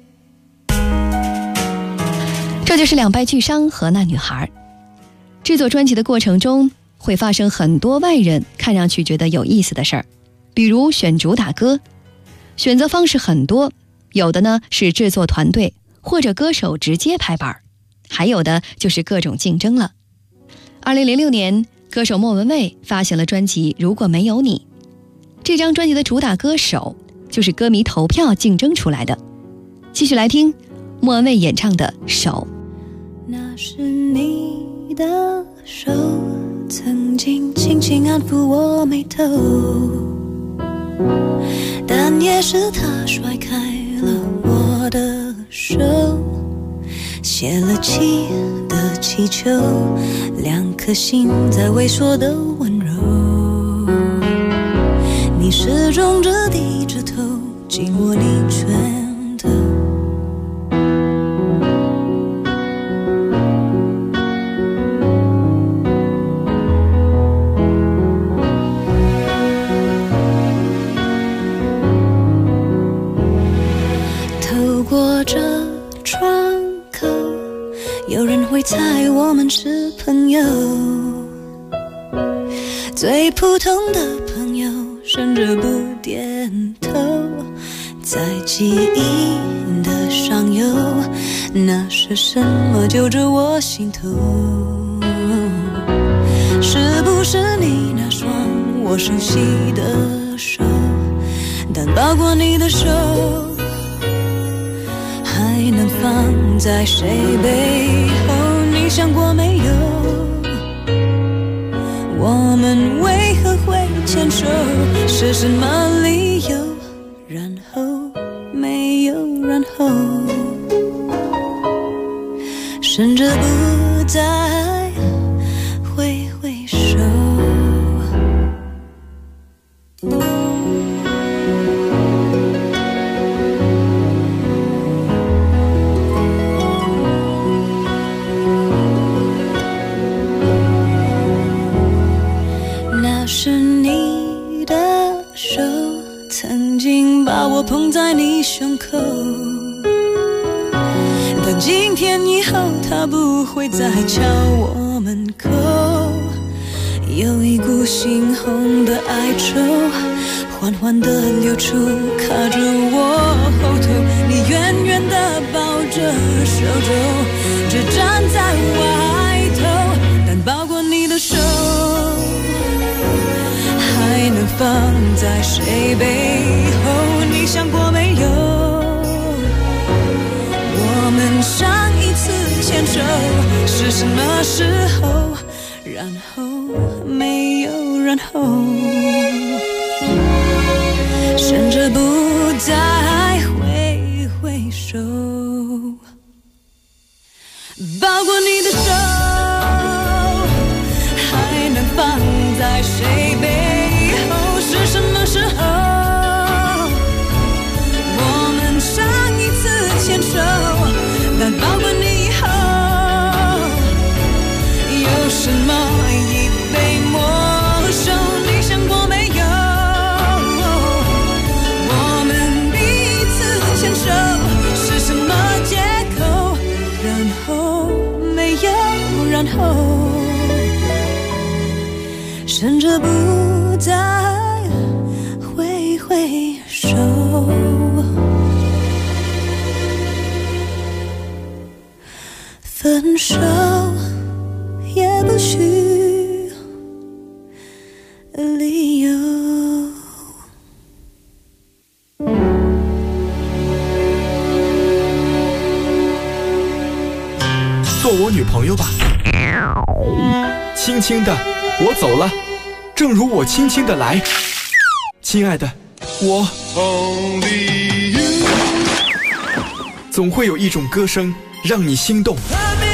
这就是两败俱伤和那女孩。制作专辑的过程中会发生很多外人看上去觉得有意思的事儿，比如选主打歌，选择方式很多，有的呢是制作团队或者歌手直接拍板，还有的就是各种竞争了。2006年，歌手莫文蔚发行了专辑《如果没有你》，这张专辑的主打歌《手》就是歌迷投票竞争出来的。继续来听莫文蔚演唱的《手》。 那是你的手曾经轻轻安抚我眉头，但也是他甩开了我的手，泄了气的气球，两颗心在萎缩的温柔。你始终只低着头紧握你拳头，猜我们是朋友，最普通的朋友，甚至不点头，在记忆的上游，那是什么揪着我心头？是不是你那双我熟悉的手？但抱过你的手，还能放在谁背后？你想过没有？我们为何会牵手？是什么理由？然后没有然后，甚至不再挥挥手。碰在你胸口，但今天以后他不会再敲我门口， 有一股猩红的哀愁缓缓地流出，卡着我后头。你远远地抱着手肘，只站在外头，但抱过你的手还能放在谁背后？你想过没有，我们上一次牵手是什么时候？然后没有然后，甚至不再挥手。抱过你的手还能放在谁背后？是什么时候我们上一次牵手？但抱过你以后有什么已被没收？你想过没有，我们彼此牵手是什么借口？然后没有然后，甚至不再挥手。分手也不需理由。 做我女朋友吧。轻轻的，我走了，正如我轻轻的来。亲爱的，我总会有一种歌声让你心动。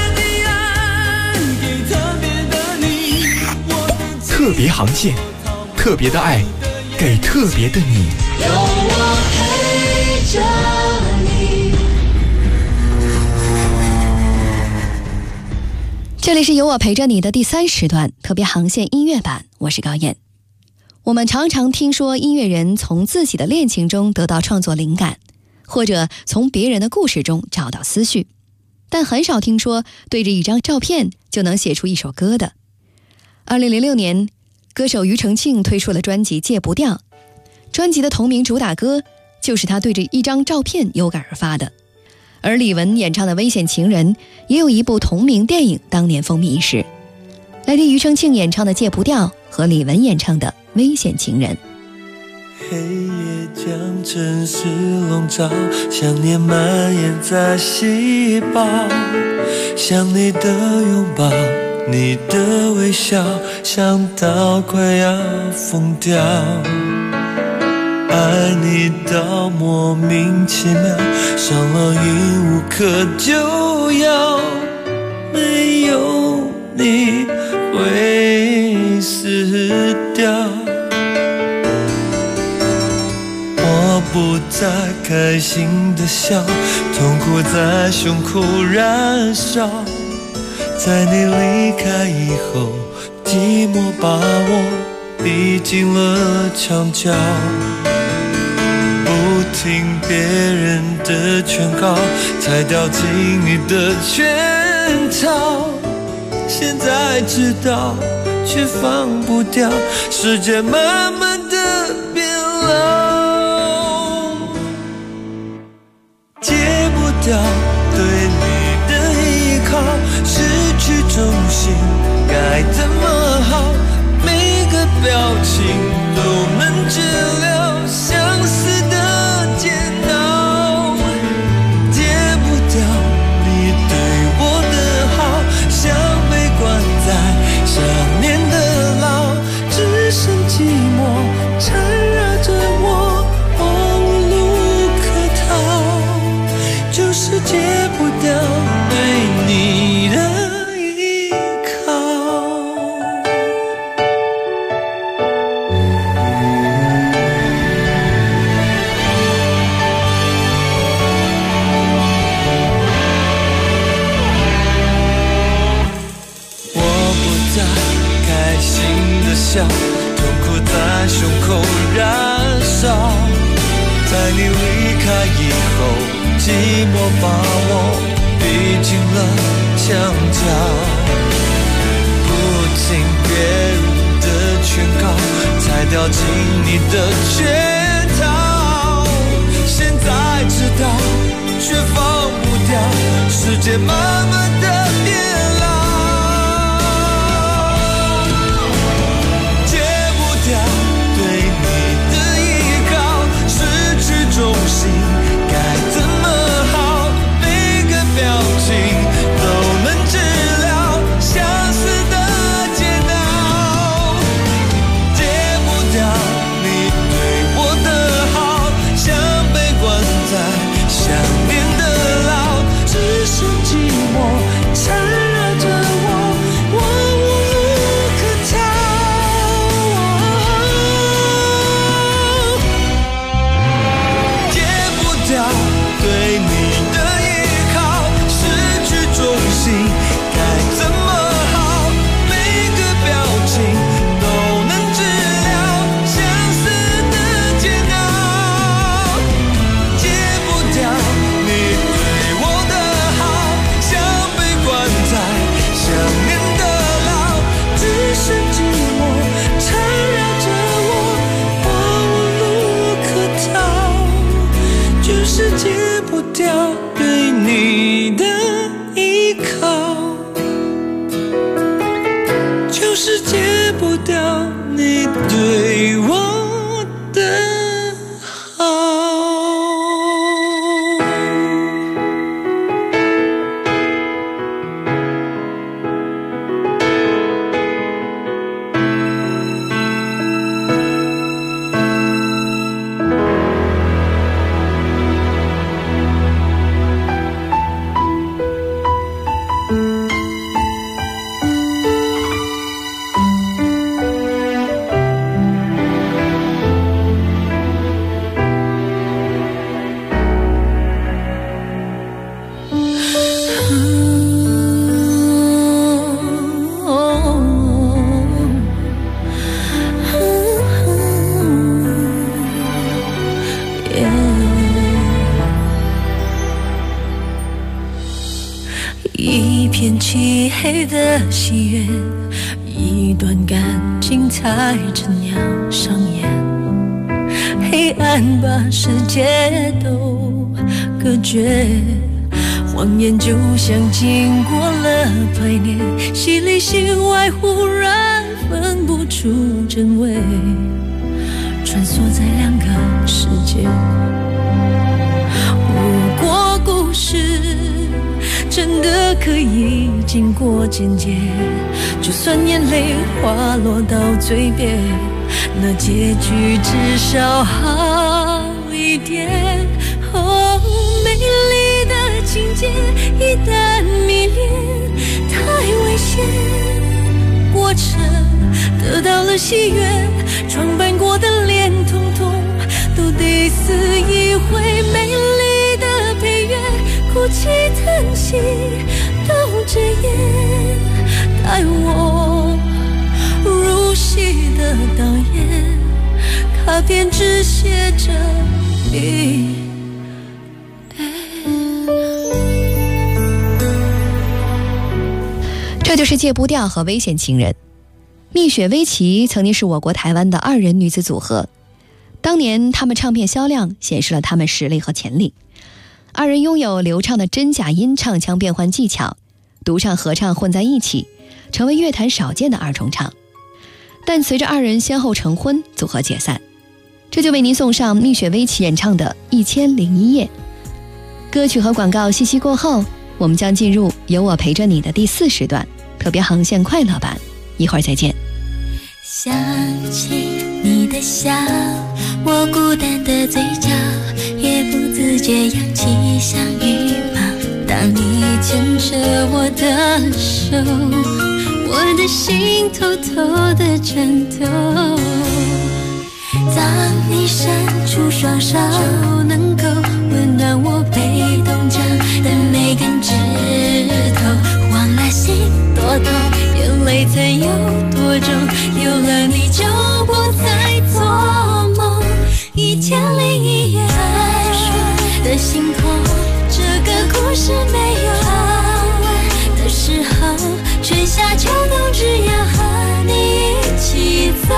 特别航线，特别的爱，给特别的你。有我陪着你。 这里是有我陪着你的第3时段特别航线音乐版，我是高燕。我们常常听说音乐人从自己的恋情中得到创作灵感，或者从别人的故事中找到思绪，但很少听说对着一张照片就能写出一首歌的。2006年，歌手庾澄庆推出了专辑《戒不掉》，专辑的同名主打歌就是他对着一张照片有感而发的。而李玟演唱的《危险情人》也有一部同名电影当年风靡一时。来听庾澄庆演唱的《戒不掉》和李玟演唱的《危险情人》。 黑夜将城市笼罩，想念蔓延在细胞，想你的拥抱，你的微笑，想到快要疯掉，爱你到莫名其妙，上了瘾无可救药，没有你会死掉。我不再开心的笑，痛苦在胸口燃烧，在你离开以后，寂寞把我逼进了墙角，不听别人的劝告，才掉进你的圈套。现在知道却放不掉，时间慢慢的变老，戒不掉对你的依靠，失去重心该怎么好？每个表情都能治疗相思的煎熬，戒不掉你对我的好，像被关在想念的牢，只剩寂寞缠绕着我，我无路可逃，就是戒不掉对你的依靠。痛苦在胸口燃烧，在你离开以后，寂寞把我逼进了墙角，不听别人劝告，才掉进你的圈套。现在知道，却放不掉，时间慢慢的变老，戒不掉对你的依靠，失去重心该怎么好？每个表情都能治疗相思的煎熬，戒不掉你对我的好，像被关在想念的牢，只剩寂寞缠绕着我，我无路可逃。戒不掉对你的依靠，失去重心该怎么好？每个表情都能治疗相思的煎熬，戒不掉你对我的好，像被关在想念的牢，只剩寂寞缠绕着我，我无路可逃，就是戒不掉对你的依靠，就是戒不掉你对我的好。一片漆黑的喜悦，一段感情才这样上演，黑暗把世界都隔绝，谎言就像经过了百年，戏里戏外忽然分不出真伪，穿梭在两个世界。如果故事真的可以经过剪接，就算眼泪滑落到嘴边，那结局至少好一点。哦，美丽的情节一旦迷恋，太危险。过程得到了喜悦，装扮过的脸统统都得死一回。美丽的配乐，哭泣叹息都遮掩，带我入戏的导演，卡片只写着你。 这就是戒不掉和危险情人。蜜雪薇琪曾经是我国台湾的2人女子组合，当年他们唱片销量显示了他们实力和潜力。2人拥有流畅的真假音唱腔变换技巧，独唱合唱混在一起，成为乐坛少见的2重唱。但随着2人先后成婚，组合解散。这就为您送上蜜雪薇琪演唱的《1001夜》。歌曲和广告息息过后，我们将进入有我陪着你的第4时段特别航线快乐版，一会儿再见。 想起你的笑，我孤单的嘴角也不自觉扬起像羽毛。当你牵着我的手，我的心偷偷的颤抖。当你伸出双手，能够温暖我被冻僵的每根指头。忘了心多痛，眼泪曾有多重，有了你就不再做梦。1001夜再说的星空，这个故事没有完的时候，春夏秋冬只要和你一起走。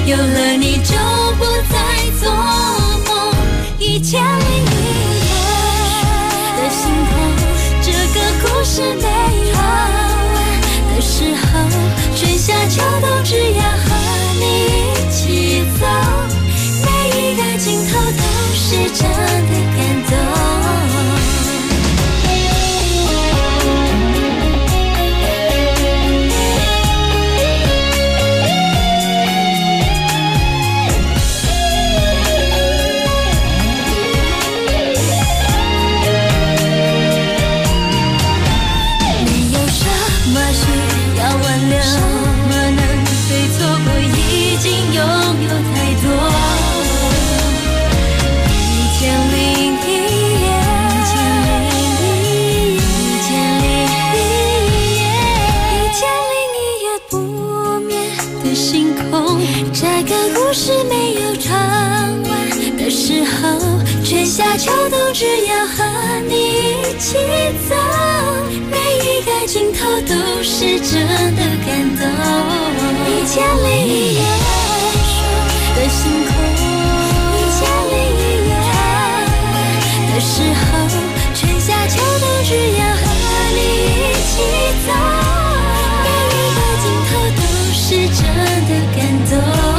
有了你就不再做梦。1000零一夜的星空，这个故事没有完的时候，春夏秋冬只要和你一起走，每一个镜头都是真的感动。这个故事没有唱完的时候，春夏秋冬只要和你一起走，每一个镜头都是真的感动。1000零一夜的星空，1000零一夜的时候，春夏秋冬只要和你一起走，每一个镜头都是真的感动。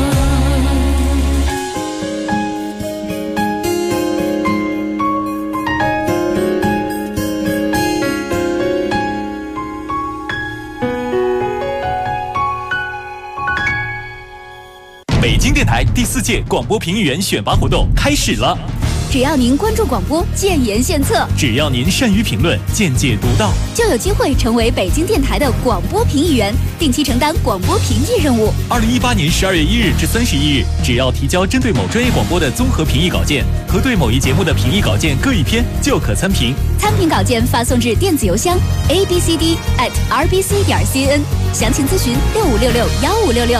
北京电台第4届广播评议员选拔活动开始了。 只要您关注广播，建言献策； 只要您善于评论，见解独到， 就有机会成为北京电台的广播评议员，定期承担广播评议任务。 2018年12月1日至31日，只要提交针对某专业广播的综合评议稿件和对某一节目的评议稿件各1篇，就可参评。 参评稿件发送至电子邮箱 abcd@rbc.cn， 详情咨询65661566。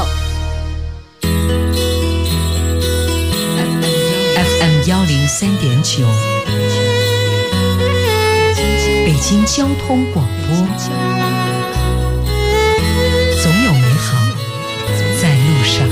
103.9，北京交通广播，总有美好在路上。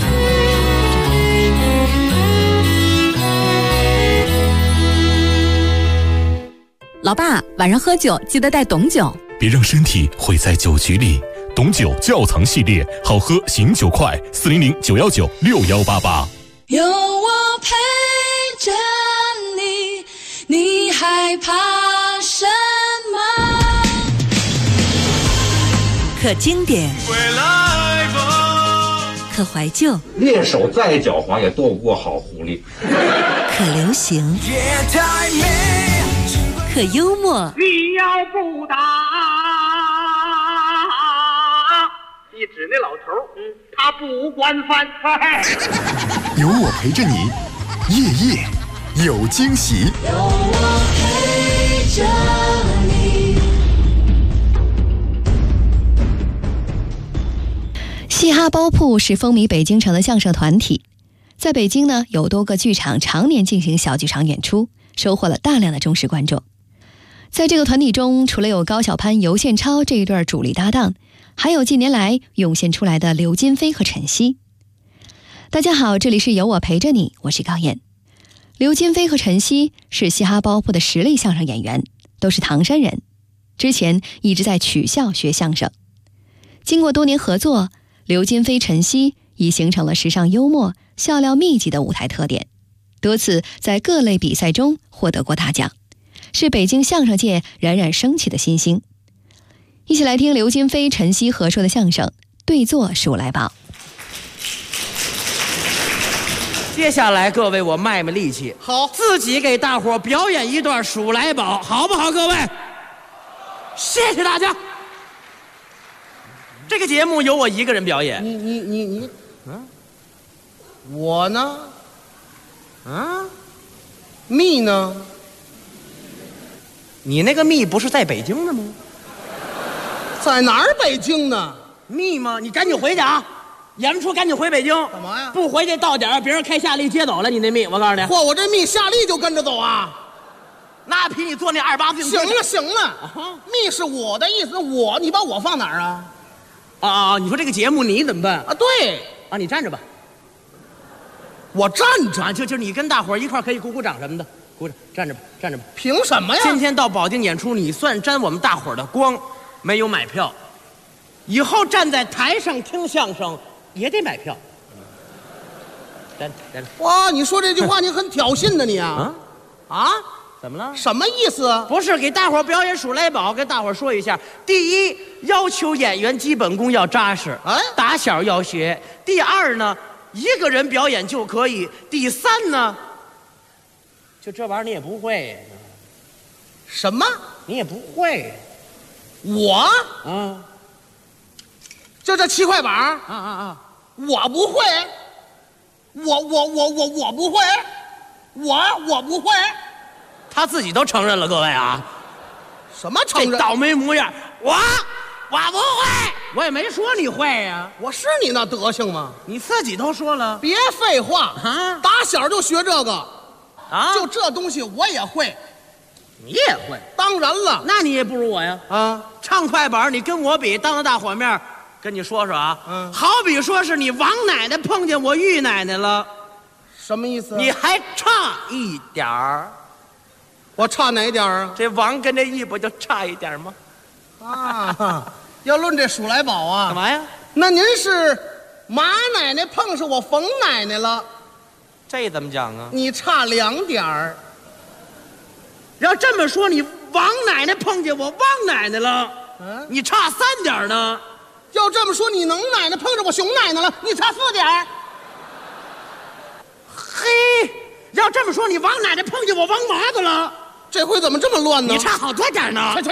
老爸，晚上喝酒记得带董酒， 别让身体毁在酒局里。董酒窖藏系列，好喝醒酒快，400-919-6188。 有我陪着你，你害怕什么？ 可经典，可怀旧， 猎手再狡猾也斗不过好狐狸。 可流行，可幽默。 你要不打，你指那老头他不惯犯。 有我陪着你，夜夜有惊喜。 有我陪着你。 嘻哈包铺是风靡北京城的相声团体，在北京呢有多个剧场常年进行小剧场演出，收获了大量的忠实观众。在这个团体中，除了有高晓攀、尤宪超这一对主力搭档，还有近年来涌现出来的刘金飞和陈曦。大家好，这里是有我陪着你，我是高燕。刘金飞和陈曦是嘻哈包铺的实力相声演员，都是唐山人，之前一直在曲校学相声。经过多年合作，刘金飞、陈曦已形成了时尚幽默、笑料密集的舞台特点，多次在各类比赛中获得过大奖，是北京相声界冉冉升起的新星。一起来听刘金飞、陈曦合说的相声《对坐数来宝》。 接下来各位我卖力气，好，自己给大伙表演一段数来宝，好不好？各位，谢谢大家。这个节目由我一个人表演。你，我呢？蜜呢？你那个蜜不是在北京的吗？在哪儿北京呢？蜜吗？你赶紧回去啊！演不出赶紧回北京。干嘛呀？不回去到点别人开夏利接走了你那蜜，我告诉你。嚯，我这蜜夏利就跟着走啊？那比你坐那28自行车行了，蜜是我的意思，你把我放哪儿啊？你说这个节目你怎么办啊？对啊，你站着吧。 我站着啊，就你跟大伙儿一块儿可以鼓鼓掌什么的，鼓掌，站着吧，站着吧。 凭什么呀？ 今天到保定演出，你算沾我们大伙儿的光，没有买票。以后站在台上听相声也得买票。站着。 哇，你说这句话你很挑衅的你啊！啊？ 怎么了？ 什么意思啊？ 不是给大伙儿表演数来宝，跟大伙儿说一下。第一，要求演员基本功要扎实，打小要学。第二呢，一个人表演就可以。第三呢，就这玩意儿你也不会。 什么？ 你也不会？ 我？ 啊， 就这7块板我不会。我不会。我不会。 他自己都承认了，各位啊。 什么承认？ 这倒霉模样，我不会，我也没说你会呀。 我是你那德行吗？ 你自己都说了。 别废话啊！ 打小就学这个啊， 就这东西我也会。 你也会？ 当然了， 那你也不如我呀。 啊， 唱快板你跟我比，当着大伙面跟你说说啊。好比说是你王奶奶碰见我玉奶奶了， 什么意思？ 你还差一点儿。 我差哪点啊？ 这王跟这玉不就差一点吗？ 啊，要论这数来宝啊， 干嘛呀？ 那您是马奶奶碰上我冯奶奶了， 这怎么讲啊？ 你差2点儿。 要这么说，你王奶奶碰见我汪奶奶了，你差3点呢。 要这么说，你能奶奶碰上我熊奶奶了，你差4点。 嘿，要这么说，你王奶奶碰见我王麻子了。 这回怎么这么乱呢？ 你差好多点呢！ 去！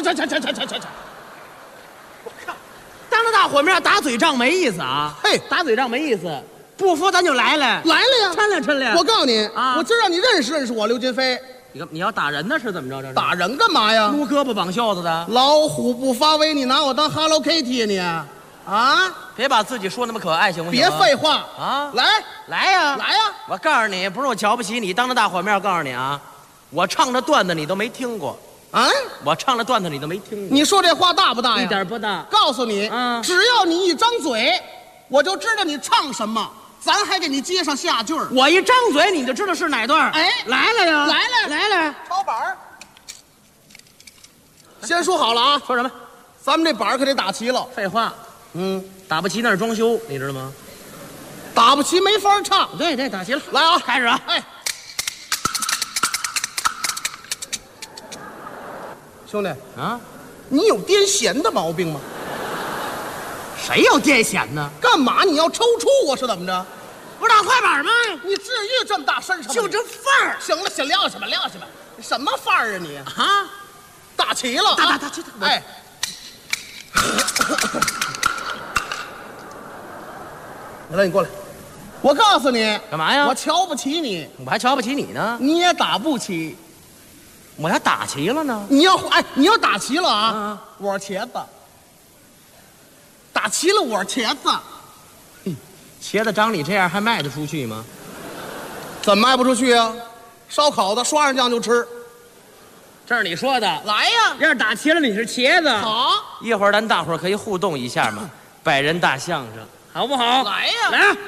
我靠，当着大伙面打嘴仗没意思啊！ 嘿， 打嘴仗没意思，不服咱就来了呀！ 抻了！ 我告诉你啊，我今儿让你认识我刘金飞。 你要打人呢是怎么着？这是打人干嘛呀？ 撸胳膊绑袖子的。 老虎不发威，你拿我当 Hello Kitty 呀你？啊！ 别把自己说那么可爱行不行？ 别废话啊！ 来呀！ 我告诉你，不是我瞧不起你，当着大伙面告诉你啊，我唱的段子你都没听过啊！ 我唱的段子你都没听过。 你说这话大不大呀？ 一点不大。 告诉你，只要你一张嘴，我就知道你唱什么，咱还给你接上下句儿。 我一张嘴你就知道是哪段。 哎， 来了呀！ 来了，抄板儿。先说好了啊， 说什么？ 咱们这板儿可得打齐了。 废话。打不齐那是装修，你知道吗？ 打不齐没法唱。 对，打齐了。 来啊， 开始啊！ 哎，兄弟啊， 你有癫痫的毛病吗？ 谁有癫痫呢？ 干嘛你要抽搐啊？是怎么着？ 不是打快板吗？ 你至于这么大身上？ 就这范儿。 行了，撂下吧。什么范儿啊你？ 啊， 打齐了， 打齐。 哎。来，你过来。我告诉你， 干嘛呀？ 我瞧不起你。 我还瞧不起你呢。 你也打不起。 我要打齐了呢。 你要打齐了啊！我茄子。打齐了我茄子。 茄子长你这样还卖得出去吗？ 怎么卖不出去啊？烧烤的刷上酱就吃。 这是你说的。 来呀！ 要是打齐了你是茄子。 好， 一会儿咱大伙儿可以互动一下嘛，百人大相声。好不好？ 来呀！ 来啊！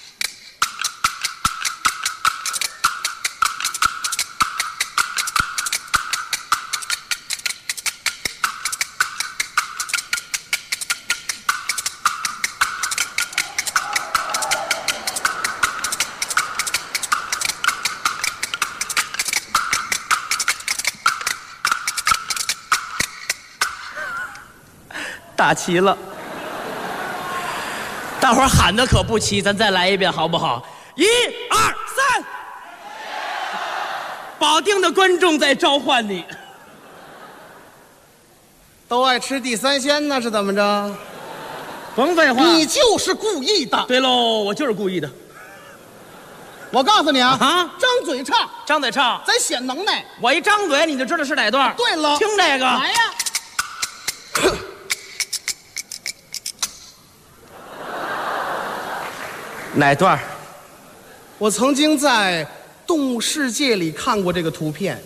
打齐了。大伙儿喊的可不齐，咱再来一遍好不好？1、2、3，保定的观众在召唤你。 都爱吃地三鲜呢，是怎么着？ 甭废话， 你就是故意的。 对喽，我就是故意的。 我告诉你啊，张嘴唱，咱显能耐。 我一张嘴你就知道是哪段。 对了， 听这个， 来呀！ 哪段？ 我曾经在动物世界里看过这个图片，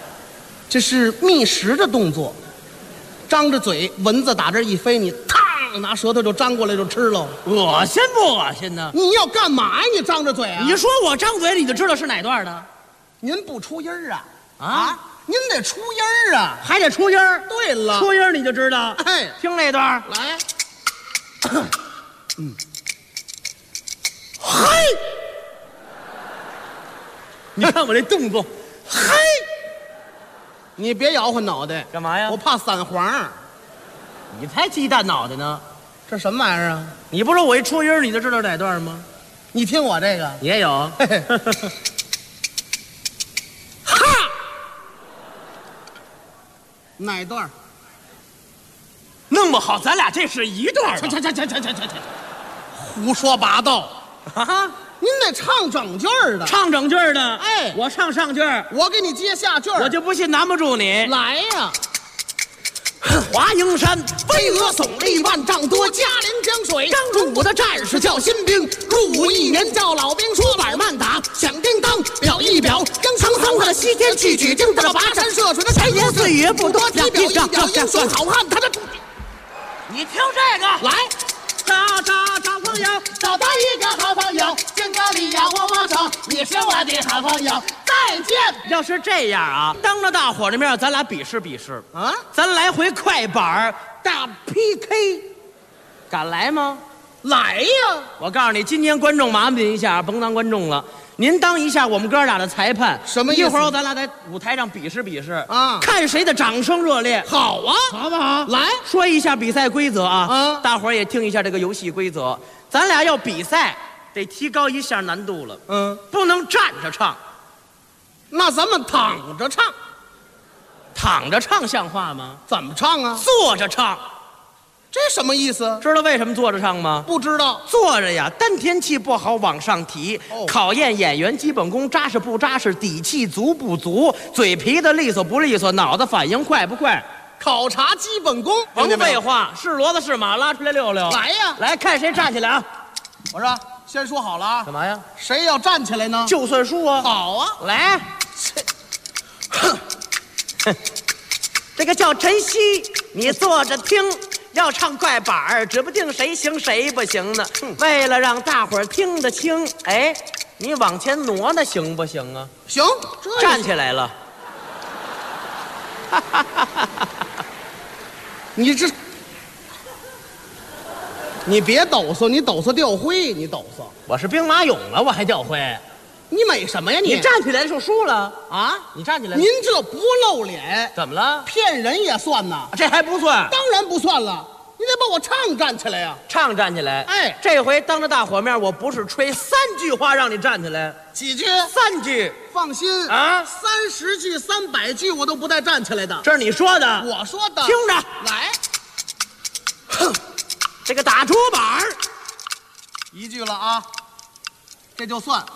这是觅食的动作，张着嘴，蚊子打这一飞，你嘡拿舌头就张过来就吃了， 恶心不恶心呢？ 你要干嘛呀？你张着嘴啊！ 你说我张嘴，你就知道是哪段的？ 您不出音儿啊？ 啊， 您得出音儿啊， 还得出音儿。 对了， 出音儿你就知道。 哎， 听那段来。 嘿，你看我这动作，嘿， 你别摇晃脑袋， 干嘛呀？ 我怕散黄。 你才鸡蛋脑袋呢， 这什么玩意儿啊？ 你不说我一出音你就知道哪段吗？ 你听我这个也有。 哈，哪段？ 弄不好咱俩这是一段。 去，胡说八道啊！ 您得唱整句儿的， 唱整句儿的。 哎， 我唱上句儿， 我给你接下句儿， 我就不信难不住你。 来呀！ 华蓥山飞蛾耸立万丈多，嘉陵江水刚入伍的战士叫新兵，入伍1年叫老兵，说板慢打响叮当，表一表刚成行的西天去取经，这个跋山涉水的3言4语不多，提表一表英雄好汉他的。 你听这个来。 找朋友， 找到一个好朋友，敬个礼呀，握握手，你是我的好朋友，再见。 要是这样啊，当着大伙的面，咱俩比试比试啊， 咱来回快板大 PK， 敢来吗？ 来呀！ 我告诉你，今天观众麻烦您一下，甭当观众了，您当一下我们哥俩的裁判。 什么意思？ 一会儿咱俩在舞台上比试比试啊， 看谁的掌声热烈。 好啊， 好不好？ 来说一下比赛规则啊，大伙儿也听一下这个游戏规则。咱俩要比赛，得提高一下难度了。不能站着唱。 那咱们躺着唱。 躺着唱像话吗？ 怎么唱啊？ 坐着唱。 这什么意思？ 知道为什么坐着唱吗？ 不知道。 坐着呀，丹田气不好往上提，考验演员基本功扎实不扎实，底气足不足，嘴皮子利索不利索，脑子反应快不快， 考察基本功。 甭废话，是骡子是马，拉出来溜溜。 来呀， 来看谁站起来啊！ 我说，先说好了啊。 干嘛呀？ 谁要站起来呢？ 就算输啊。 好啊， 来。这个叫晨曦，你坐着听。要唱快板儿，指不定谁行谁不行呢。为了让大伙儿听得清，哎，你往前挪挪行不行啊？ 行， 站起来了。 你这，你别抖擞，你抖擞掉灰，你抖擞。 我是兵马俑啊，我还掉灰。 你美什么呀你？ 你站起来就输了啊！你站起来。 您这不露脸， 怎么了？ 骗人也算呐？ 这还不算？ 当然不算了。你得把我唱站起来呀！ 唱站起来。 哎， 这回当着大伙面，我不是吹3句话让你站起来， 几句 ？3句。 放心啊 ，30句、300句我都不带站起来的。 这是你说的， 我说的。 听着， 来， 哼，这个打竹板 1句了啊，这就算。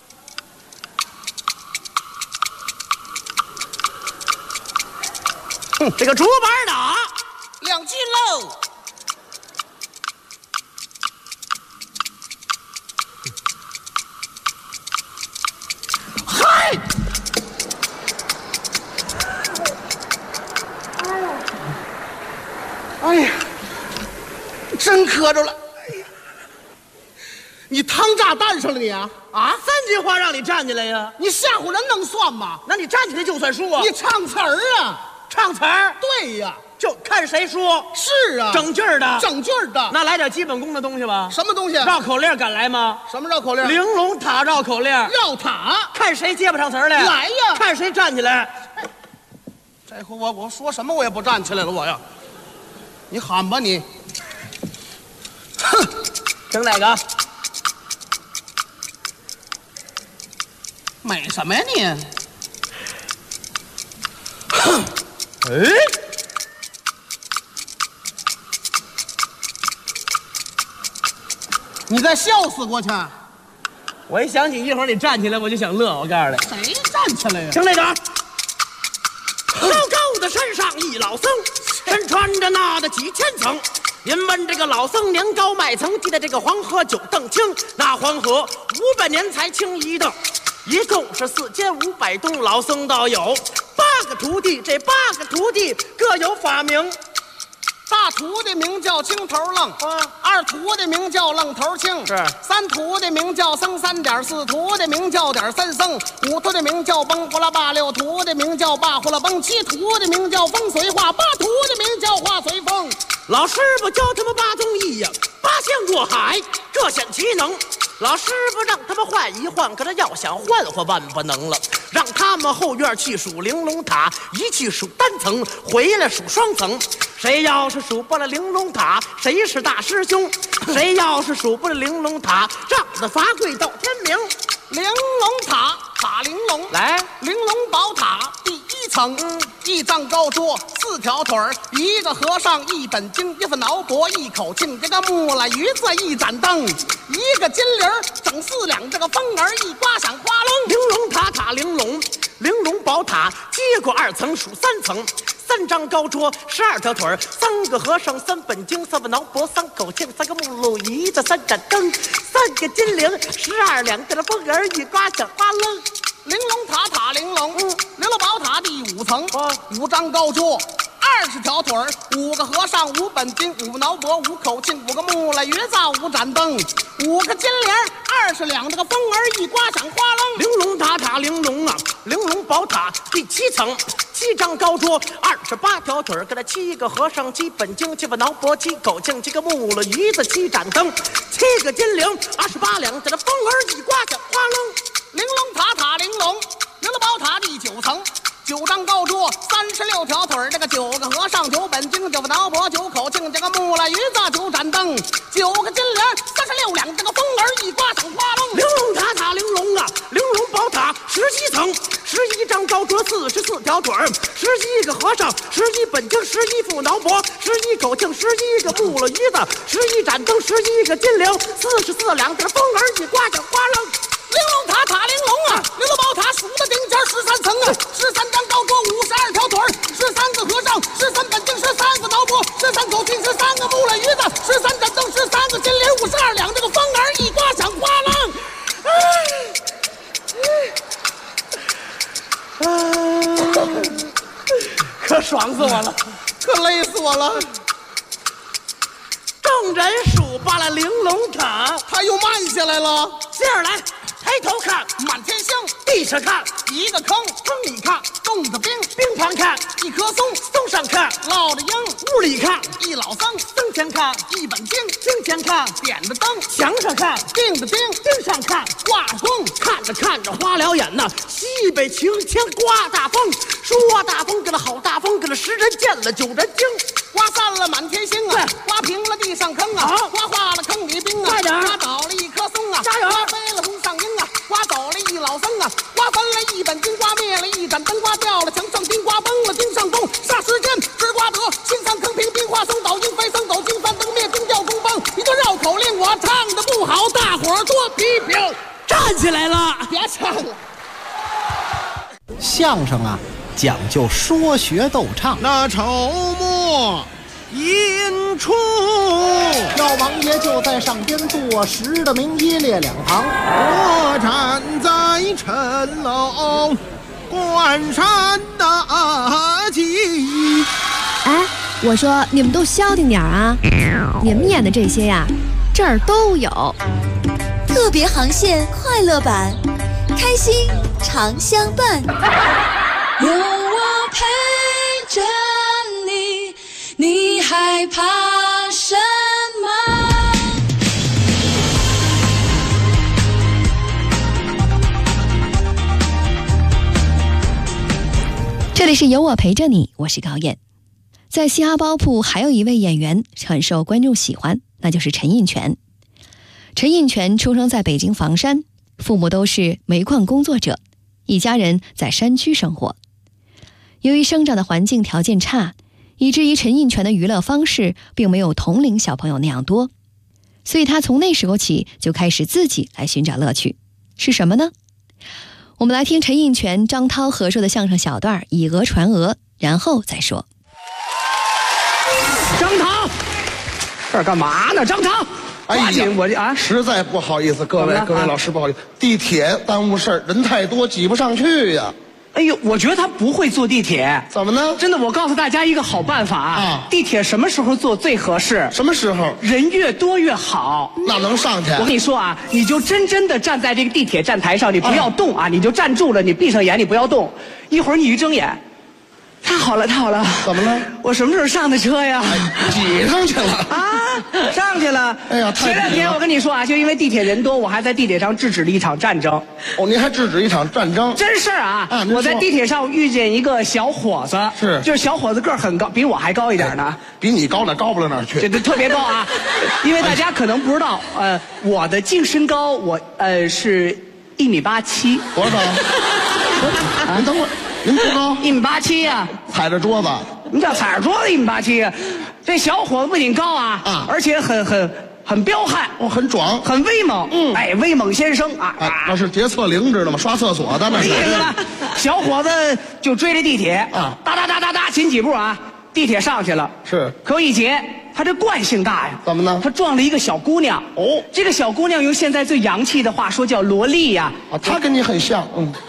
这个竹板打 2句喽。嗨！哎呀，真磕着了！哎呀，你汤炸蛋上了你啊 ！3句话让你站起来呀！ 你吓唬人能算吗？ 那你站起来就算输啊！ 你唱词儿啊！ 唱词儿？ 对呀， 就看谁说。 是啊， 整句儿的， 整句儿的。 那来点基本功的东西吧。 什么东西？ 绕口令敢来吗？ 什么绕口令？ 玲珑塔绕口令。 绕塔， 看谁接不上词儿来。 来呀， 看谁站起来。 这回我说什么我也不站起来了，我呀。你喊吧你。 哼，听哪个？ 美什么呀你？ 哼。哎， 你再笑死过去！ 我一想起一会儿你站起来，我就想乐。我告诉你，谁站起来呀？ 听那个，高高的山上一老僧，身穿着那的几千层。您问这个老僧年高迈曾，记得这个黄河9澄清，那黄河500年才清一澄，一共是4500洞。老僧道有8个徒弟，这8个徒弟各有法名。 大徒弟名叫青头愣，二徒弟名叫愣头青，三徒弟名叫僧三点，四徒弟名叫点三僧，五徒弟名叫崩呼啦罢，六徒弟名叫罢呼啦崩，七徒弟名叫风随画，八徒弟名叫画随风。老师傅教他们八宗艺呀，八仙过海，各显其能。老师傅让他们换一换，可他要想换万不能了。让他们后院去数玲珑塔，一去数单层，回来数双层。谁要是数不了玲珑塔，谁是大师兄？谁要是数不了玲珑塔，杖子罚跪到天明。玲珑塔，塔玲珑，来，玲珑宝塔第一层，一丈高桌，4条腿儿，一个和尚一本经，一份挠脖一口磬，这个木了鱼子一盏灯，一个金铃儿整4两，这个风儿一刮响哗隆。玲珑塔塔玲珑，玲珑宝塔接过2层数3层。3张高桌，12条腿儿，3个和尚，3本经，3个挠脖，3口磬，3个木路一的3盏灯，3个金铃，12两，这风儿一刮响哗楞。玲珑塔塔玲珑，玲珑宝塔第5层，5张高桌，20条腿儿，5个和尚，5本经，5个挠脖，5口磬，5个木了鱼子，5盏灯，5个金铃，20两，这个风儿一刮响哗楞。玲珑塔塔玲珑啊，玲珑宝塔第7层，7张高桌，28条腿儿，跟那7个和尚，7本经，7个挠脖，7口磬，7个木了鱼子，7盏灯，7个金铃，28两，这风儿一刮响哗楞。玲珑塔塔玲珑，玲珑宝塔第9层，9张高桌，36条腿儿，这个9个和尚，9本经，9个挠脖，9口磬，这个木了鱼子，9盏灯，9个金铃，36两，这个风儿一刮响哗隆。玲珑塔塔玲珑啊，玲珑宝塔17层，11张高桌，44条腿儿，11个和尚，11本经，11副挠脖，11口磬，11个木了鱼子，11盏灯，11个金铃，44两，这个风儿一刮响哗隆。玲珑塔塔玲珑啊，玲珑宝塔数的顶尖13层啊，13张高桌，52条腿儿，13个和尚，13本经，13个挠脖，13口磬，13个木了鱼子，13盏灯，13个金铃，52两，这个风儿一刮响哗楞。可爽死我了，可累死我了。众人数罢了玲珑塔，他又慢下来了。接着来，抬头看满天星，地上看一个坑，坑里看种着冰，冰旁看一棵松，松上看落着鹰，屋里看一老僧，僧前看一本经，经前看点着灯，墙上看钉着钉，钉上看挂着弓，看着看着花了眼呐，西北晴天刮大风，说大风跟那好大风跟那10人见了9人惊，刮散了满天星啊，刮平了地上坑啊，刮化了坑里冰啊，快点，刮倒了一棵松啊，加油，刮飞了红上鹰啊，刮走了一老僧啊，刮翻了一本经，刮灭了一盏灯，刮掉了墙上钉，刮崩了钉上弓，霎时间直刮得心丧坑平，冰化僧倒鹰飞僧走经翻灯灭，宫掉宫崩，一段绕口令我唱的不好，大伙儿多批评。站起来了，别唱了。 相声啊，讲究说学逗唱。 那筹末引出， 老王爷就在上边坐实的名一列两旁， 我站在城楼观山大吉。 哎，我说你们都消停点啊！你们演的这些呀，这儿都有。 特别航线快乐版，开心常相伴。 有我陪着你，你害怕什么？ 这里是有我陪着你，我是高燕。在嘻哈包铺还有一位演员很受观众喜欢，那就是陈印泉。陈印泉出生在北京房山，父母都是煤矿工作者，一家人在山区生活。由于生长的环境条件差，以至于陈印泉的娱乐方式并没有同龄小朋友那样多，所以他从那时候起就开始自己来寻找乐趣。是什么呢？我们来听陈印泉、张涛合说的相声小段《以讹传讹》，然后再说。 张涛，这儿干嘛呢？张涛， 哎呀，我啊，实在不好意思，各位老师不好意思，地铁耽误事儿，人太多挤不上去呀。 哎呦，我觉得他不会坐地铁。 怎么呢？ 真的，我告诉大家一个好办法啊！地铁什么时候坐最合适？ 什么时候？ 人越多越好。 那能上去？ 我跟你说啊，你就真的站在这个地铁站台上，你不要动啊，你就站住了，你闭上眼，你不要动。一会儿你一睁眼，太好了，太好了！ 怎么了？ 我什么时候上的车呀？ 挤上去了啊！上去了。 哎呀， 前两天我跟你说啊，就因为地铁人多，我还在地铁上制止了一场战争。 哦，您还制止一场战争？ 真事儿啊！我在地铁上遇见一个小伙子，就是小伙子个儿很高，比我还高一点呢。 比你高那高不了哪儿去？ 这特别高啊！因为大家可能不知道，我的净身高我是1.87米。 多高？您等会儿，您多高 ？1.87米呀！ 踩着桌子？ 什么叫踩着桌子1.87米呀？这小伙子不仅高啊，而且很彪悍， 很壮， 很威猛。哎，威猛先生啊！ 那是洁厕灵知道吗？刷厕所的那是。 小伙子就追着地铁啊，哒哒哒哒哒，紧几步啊，地铁上去了。 是， 可一节，他这惯性大呀。 怎么呢？ 他撞了一个小姑娘。哦，这个小姑娘用现在最洋气的话说叫萝莉呀。 啊，她跟你很像。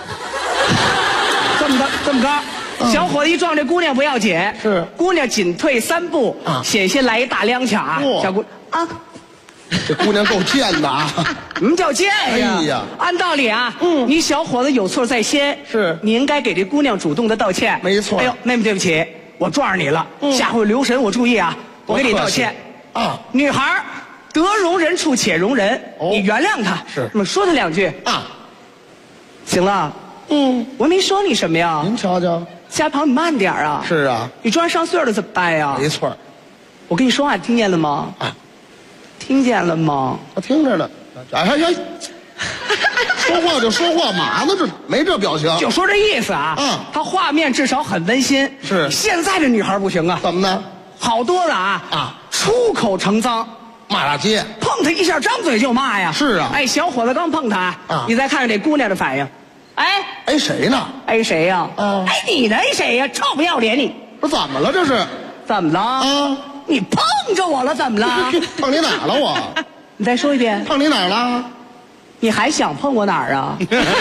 这么高。小伙子一撞这姑娘不要紧， 是姑娘紧退3步啊，险些来一大踉跄。小姑啊， 这姑娘够贱的啊！ 什么叫贱呀？ 哎呀， 按道理啊，你小伙子有错在先， 是你应该给这姑娘主动的道歉。 没错。 哎呦，妹妹对不起，我撞上你了，下回留神我注意啊，我给你道歉啊。 女孩得容人处且容人，你原谅她， 是那么说她2句啊，行了。我没说你什么呀？ 您瞧瞧。 下一跑你慢点啊！ 是啊， 你撞上岁数了怎么办呀？ 没错， 我跟你说话，听见了吗？啊，听见了吗？ 我听着呢。哎，说话就说话嘛呢？这没这表情， 就说这意思啊。他画面至少很温馨。 是， 现在这女孩不行啊。 怎么呢？ 好多的出口成脏， 骂大街， 碰他一下，张嘴就骂呀。 是啊。 哎，小伙子刚碰他你再看看这姑娘的反应。 哎谁呢？ 哎谁呀？哎你呢？哎谁呀？臭不要脸你！ 不是怎么了？这是怎么了？啊！你碰着我了？怎么了？ 碰你哪儿了我？ 你再说一遍。 碰你哪儿了？ 你还想碰我哪儿啊？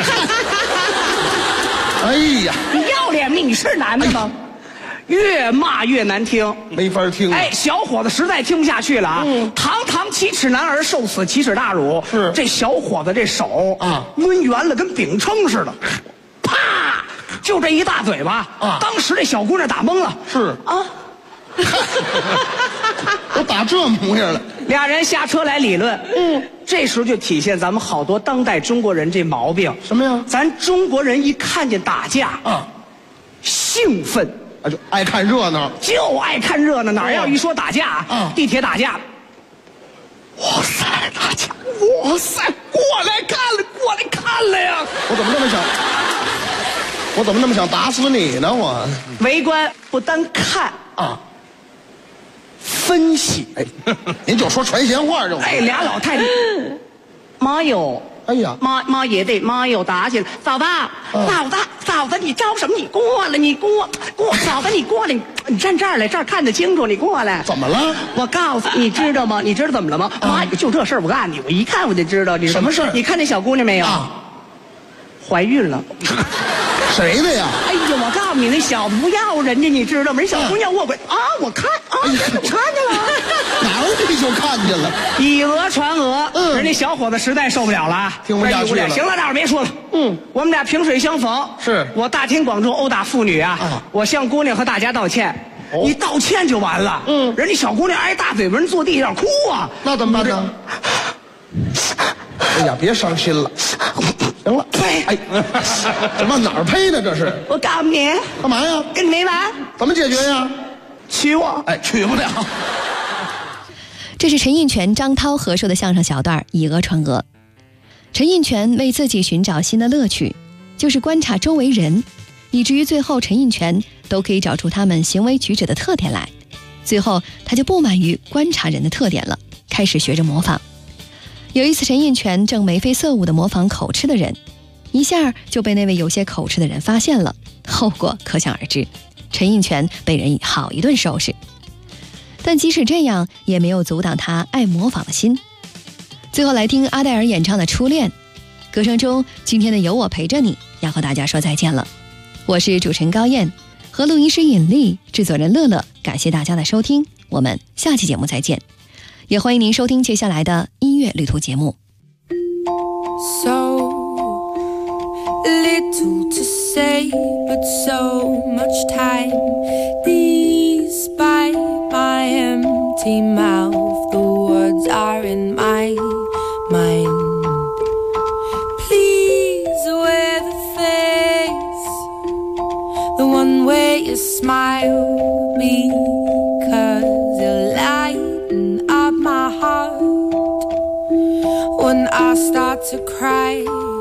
哎呀！ 你要脸吗？你是男的吗？越骂越难听， 没法听。 哎，小伙子实在听不下去了啊！堂堂7尺男儿，受此奇耻大辱。 是这小伙子这手啊，抡圆了跟饼铛似的，啪，就这一大嘴巴啊！当时这小姑娘打懵了。 是啊， 我打这模样了。 俩人下车来理论。这时候就体现咱们好多当代中国人这毛病。 什么呀？ 咱中国人一看见打架啊，兴奋。 就爱看热闹， 就爱看热闹。哪要一说打架地铁打架，哇塞，打架，哇塞，过来看了呀！ 我怎么那么想打死你呢？我围观不单看啊，分析。 哎，您就说传闲话就。 哎，俩老太太，妈哟！ 哎呀， 妈也得，妈哟，打起来！嫂子，嫂子，你招什么？你过来，嫂子，你过来，你站这儿来，这儿看得清楚，你过来。 怎么了？ 我告诉你，知道吗？你知道怎么了吗？妈，就这事儿，我告诉你，我一看我就知道你什么事儿。 你看那小姑娘没有？怀孕了。 谁的呀？ 哎呀，我告诉你，那小子不要人家，你知道吗？人小姑娘卧轨啊，我看啊，看见了， 哪儿你就看见了？ 以讹传讹，人家小伙子实在受不了了， 听不下去了。 行了，大伙别说了。我们俩萍水相逢， 是我大庭广众殴打妇女啊！我向姑娘和大家道歉。你道歉就完了。人家小姑娘挨大嘴巴，人坐地上哭啊， 那怎么办呢？哎呀，别伤心了。行了，哎，怎么哪儿呸呢？这是我告诉你， 干嘛呀？ 跟你没完。 怎么解决呀？ 娶我？ 哎，娶不了。 这是陈印泉、张涛合说的相声小段，以讹传讹。陈印泉为自己寻找新的乐趣，就是观察周围人，以至于最后陈印泉都可以找出他们行为举止的特点来。最后他就不满于观察人的特点了，开始学着模仿。有一次陈印泉正眉飞色舞地模仿口吃的人，一下就被那位有些口吃的人发现了，后果可想而知，陈印泉被人好一顿收拾。但即使这样也没有阻挡他爱模仿的心。最后来听阿黛尔演唱的《初恋》，歌声中今天的有我陪着你要和大家说再见了。 我是主持人高燕，和录音师尹丽、制作人乐乐，感谢大家的收听，我们下期节目再见。也欢迎您收听接下来的音乐旅途节目。 So little to say, but so much time. Despite my empty mouth, the words are in my mind. Please wear the face, the one where you smile, because you lighten up my heart when I start to cry.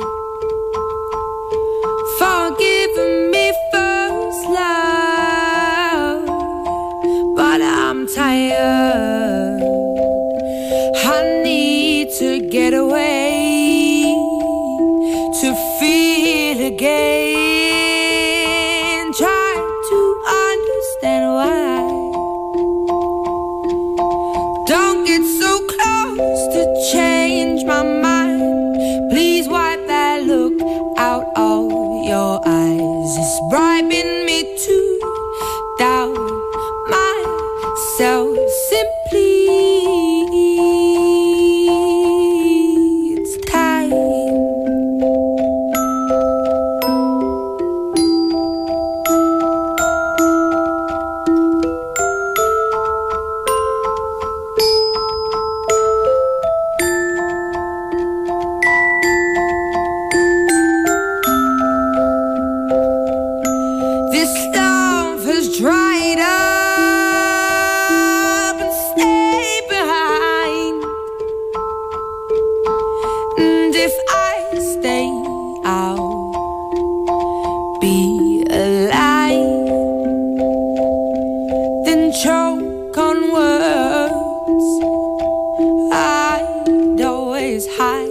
Forgive me first, love, but I'm tired. I need to get away, to feel again. Try to understand why. Don't get so close to change my mind. Please wipe that look out of your eyes. It's bribing me to doubt myself. Simply, it's time. This love has dried up and stayed behind. And if I stay, I'll be alive. Then choke on words I'd always hide.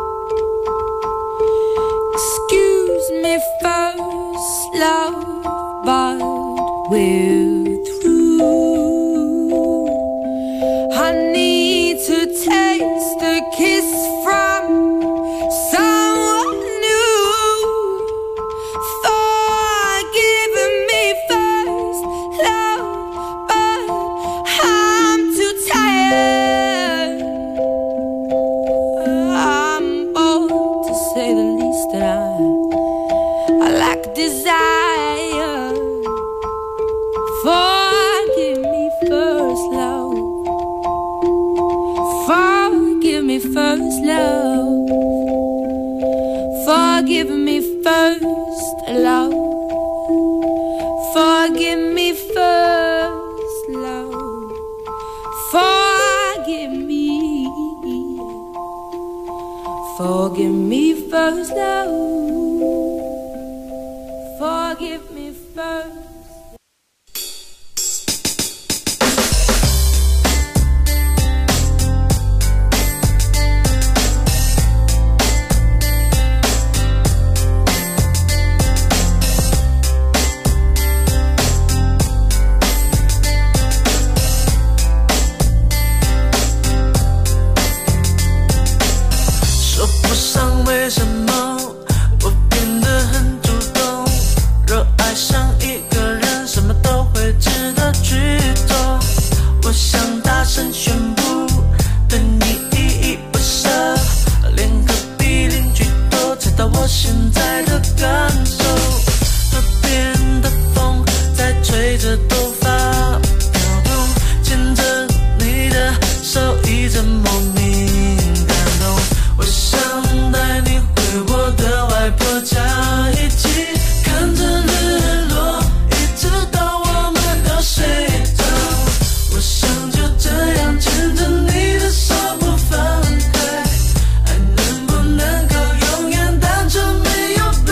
Excuse me first, love, but we're through. I need to taste a kiss from someone new. Forgive me first, love, but I'm too tired. I'm bold to say the least, and I lack desire. Forgive me first, love. Forgive me first, love. Forgive me first, love. Forgive me first, love. Forgive me. Forgive me first, love. Forgive me first. Your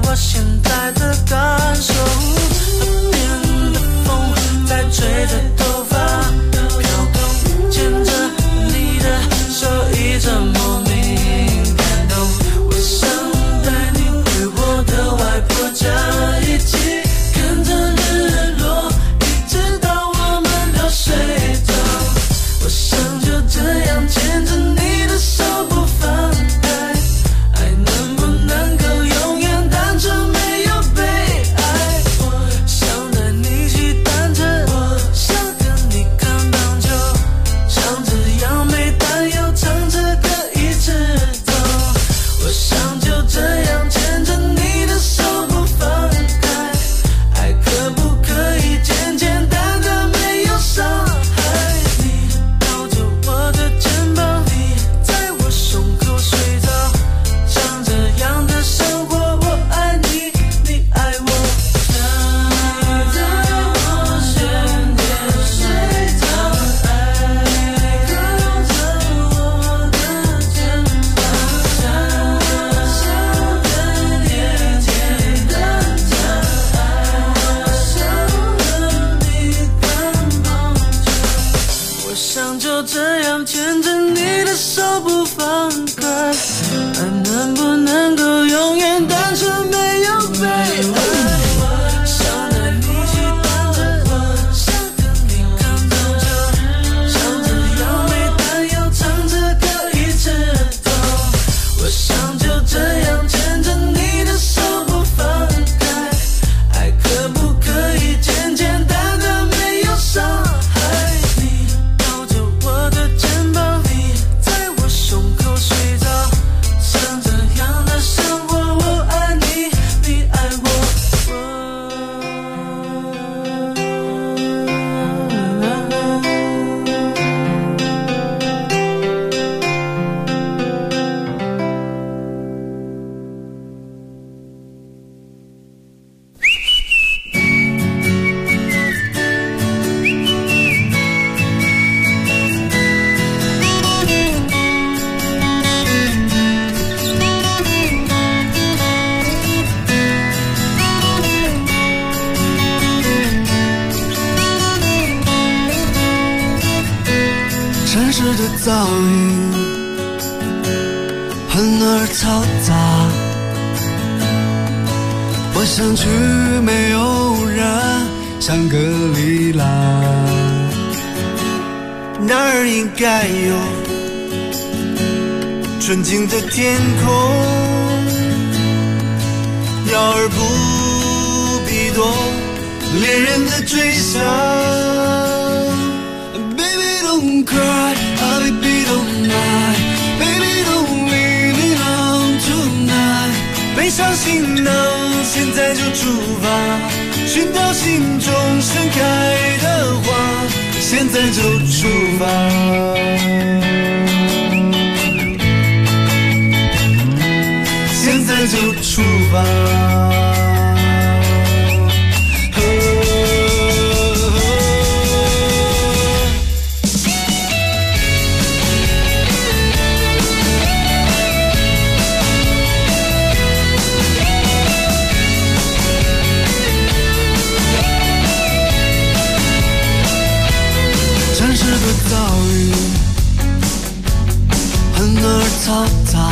我现在的感受。河边的风在吹着头发飘动，牵着你的手一直莫名感动。我想带你回我的外婆家，一起看着日落，一直到我们都睡着。我想就这样牵着你的手不放开，爱能不能够永远单纯没有被爱。我想带你骑单车，我想和你看棒球，像这样没担忧，唱着歌一直走。我想就这样牵着你的手不放开，爱可不可以简简单单没有伤害。你抱着我的肩膀，你在我胸口睡着，像这样的生活，我爱你，你爱我。你在我身边睡着，爱靠着我的肩膀，像跟你简单讲，我想和你看棒球。我想就这样牵着你的手不放开，爱能不能够永远单纯没有被爱。想带你骑单车，想和你看棒球，像这样没担忧，唱着歌一直走。我想就这样牵着你的手不放开，爱可不可以简简单单没有伤害。你抱着我的肩膀，你在我胸口睡着，像这样的生活，我爱你，你爱我。城市的噪音很而嘈杂，我想去没有人，香格里拉，那儿应该有纯净的天空，鸟儿不必懂恋人的追想。Don't cry, oh baby don't lie, baby don't leave me alone tonight。背上行囊，现在就出发，寻找心中盛开的花，现在就出发。现在就出发。噪音很而嘈杂，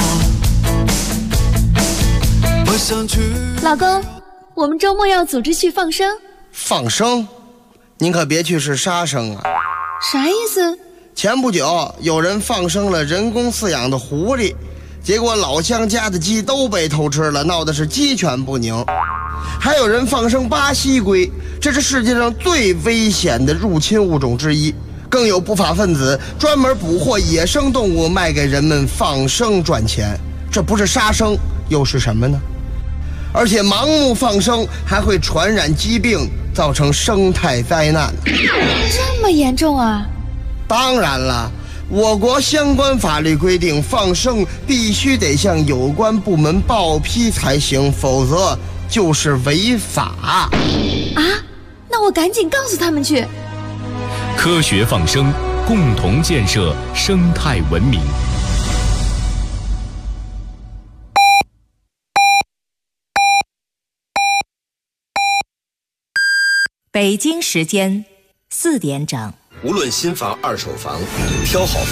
我想去。 老公，我们周末要组织去放生。 放生？您可别去是杀生啊！ 啥意思？ 前不久有人放生了人工饲养的狐狸，结果老乡家的鸡都被偷吃了，闹得是鸡犬不宁。还有人放生巴西龟，这是世界上最危险的入侵物种之一。更有不法分子专门捕获野生动物卖给人们放生赚钱，这不是杀生又是什么呢？而且盲目放生还会传染疾病，造成生态灾难。 这么严重啊？ 当然了，我国相关法律规定，放生必须得向有关部门报批才行，否则就是违法。 啊？那我赶紧告诉他们去。 科学放生，共同建设生态文明。 北京时间4点整。 无论新房二手房，挑好房。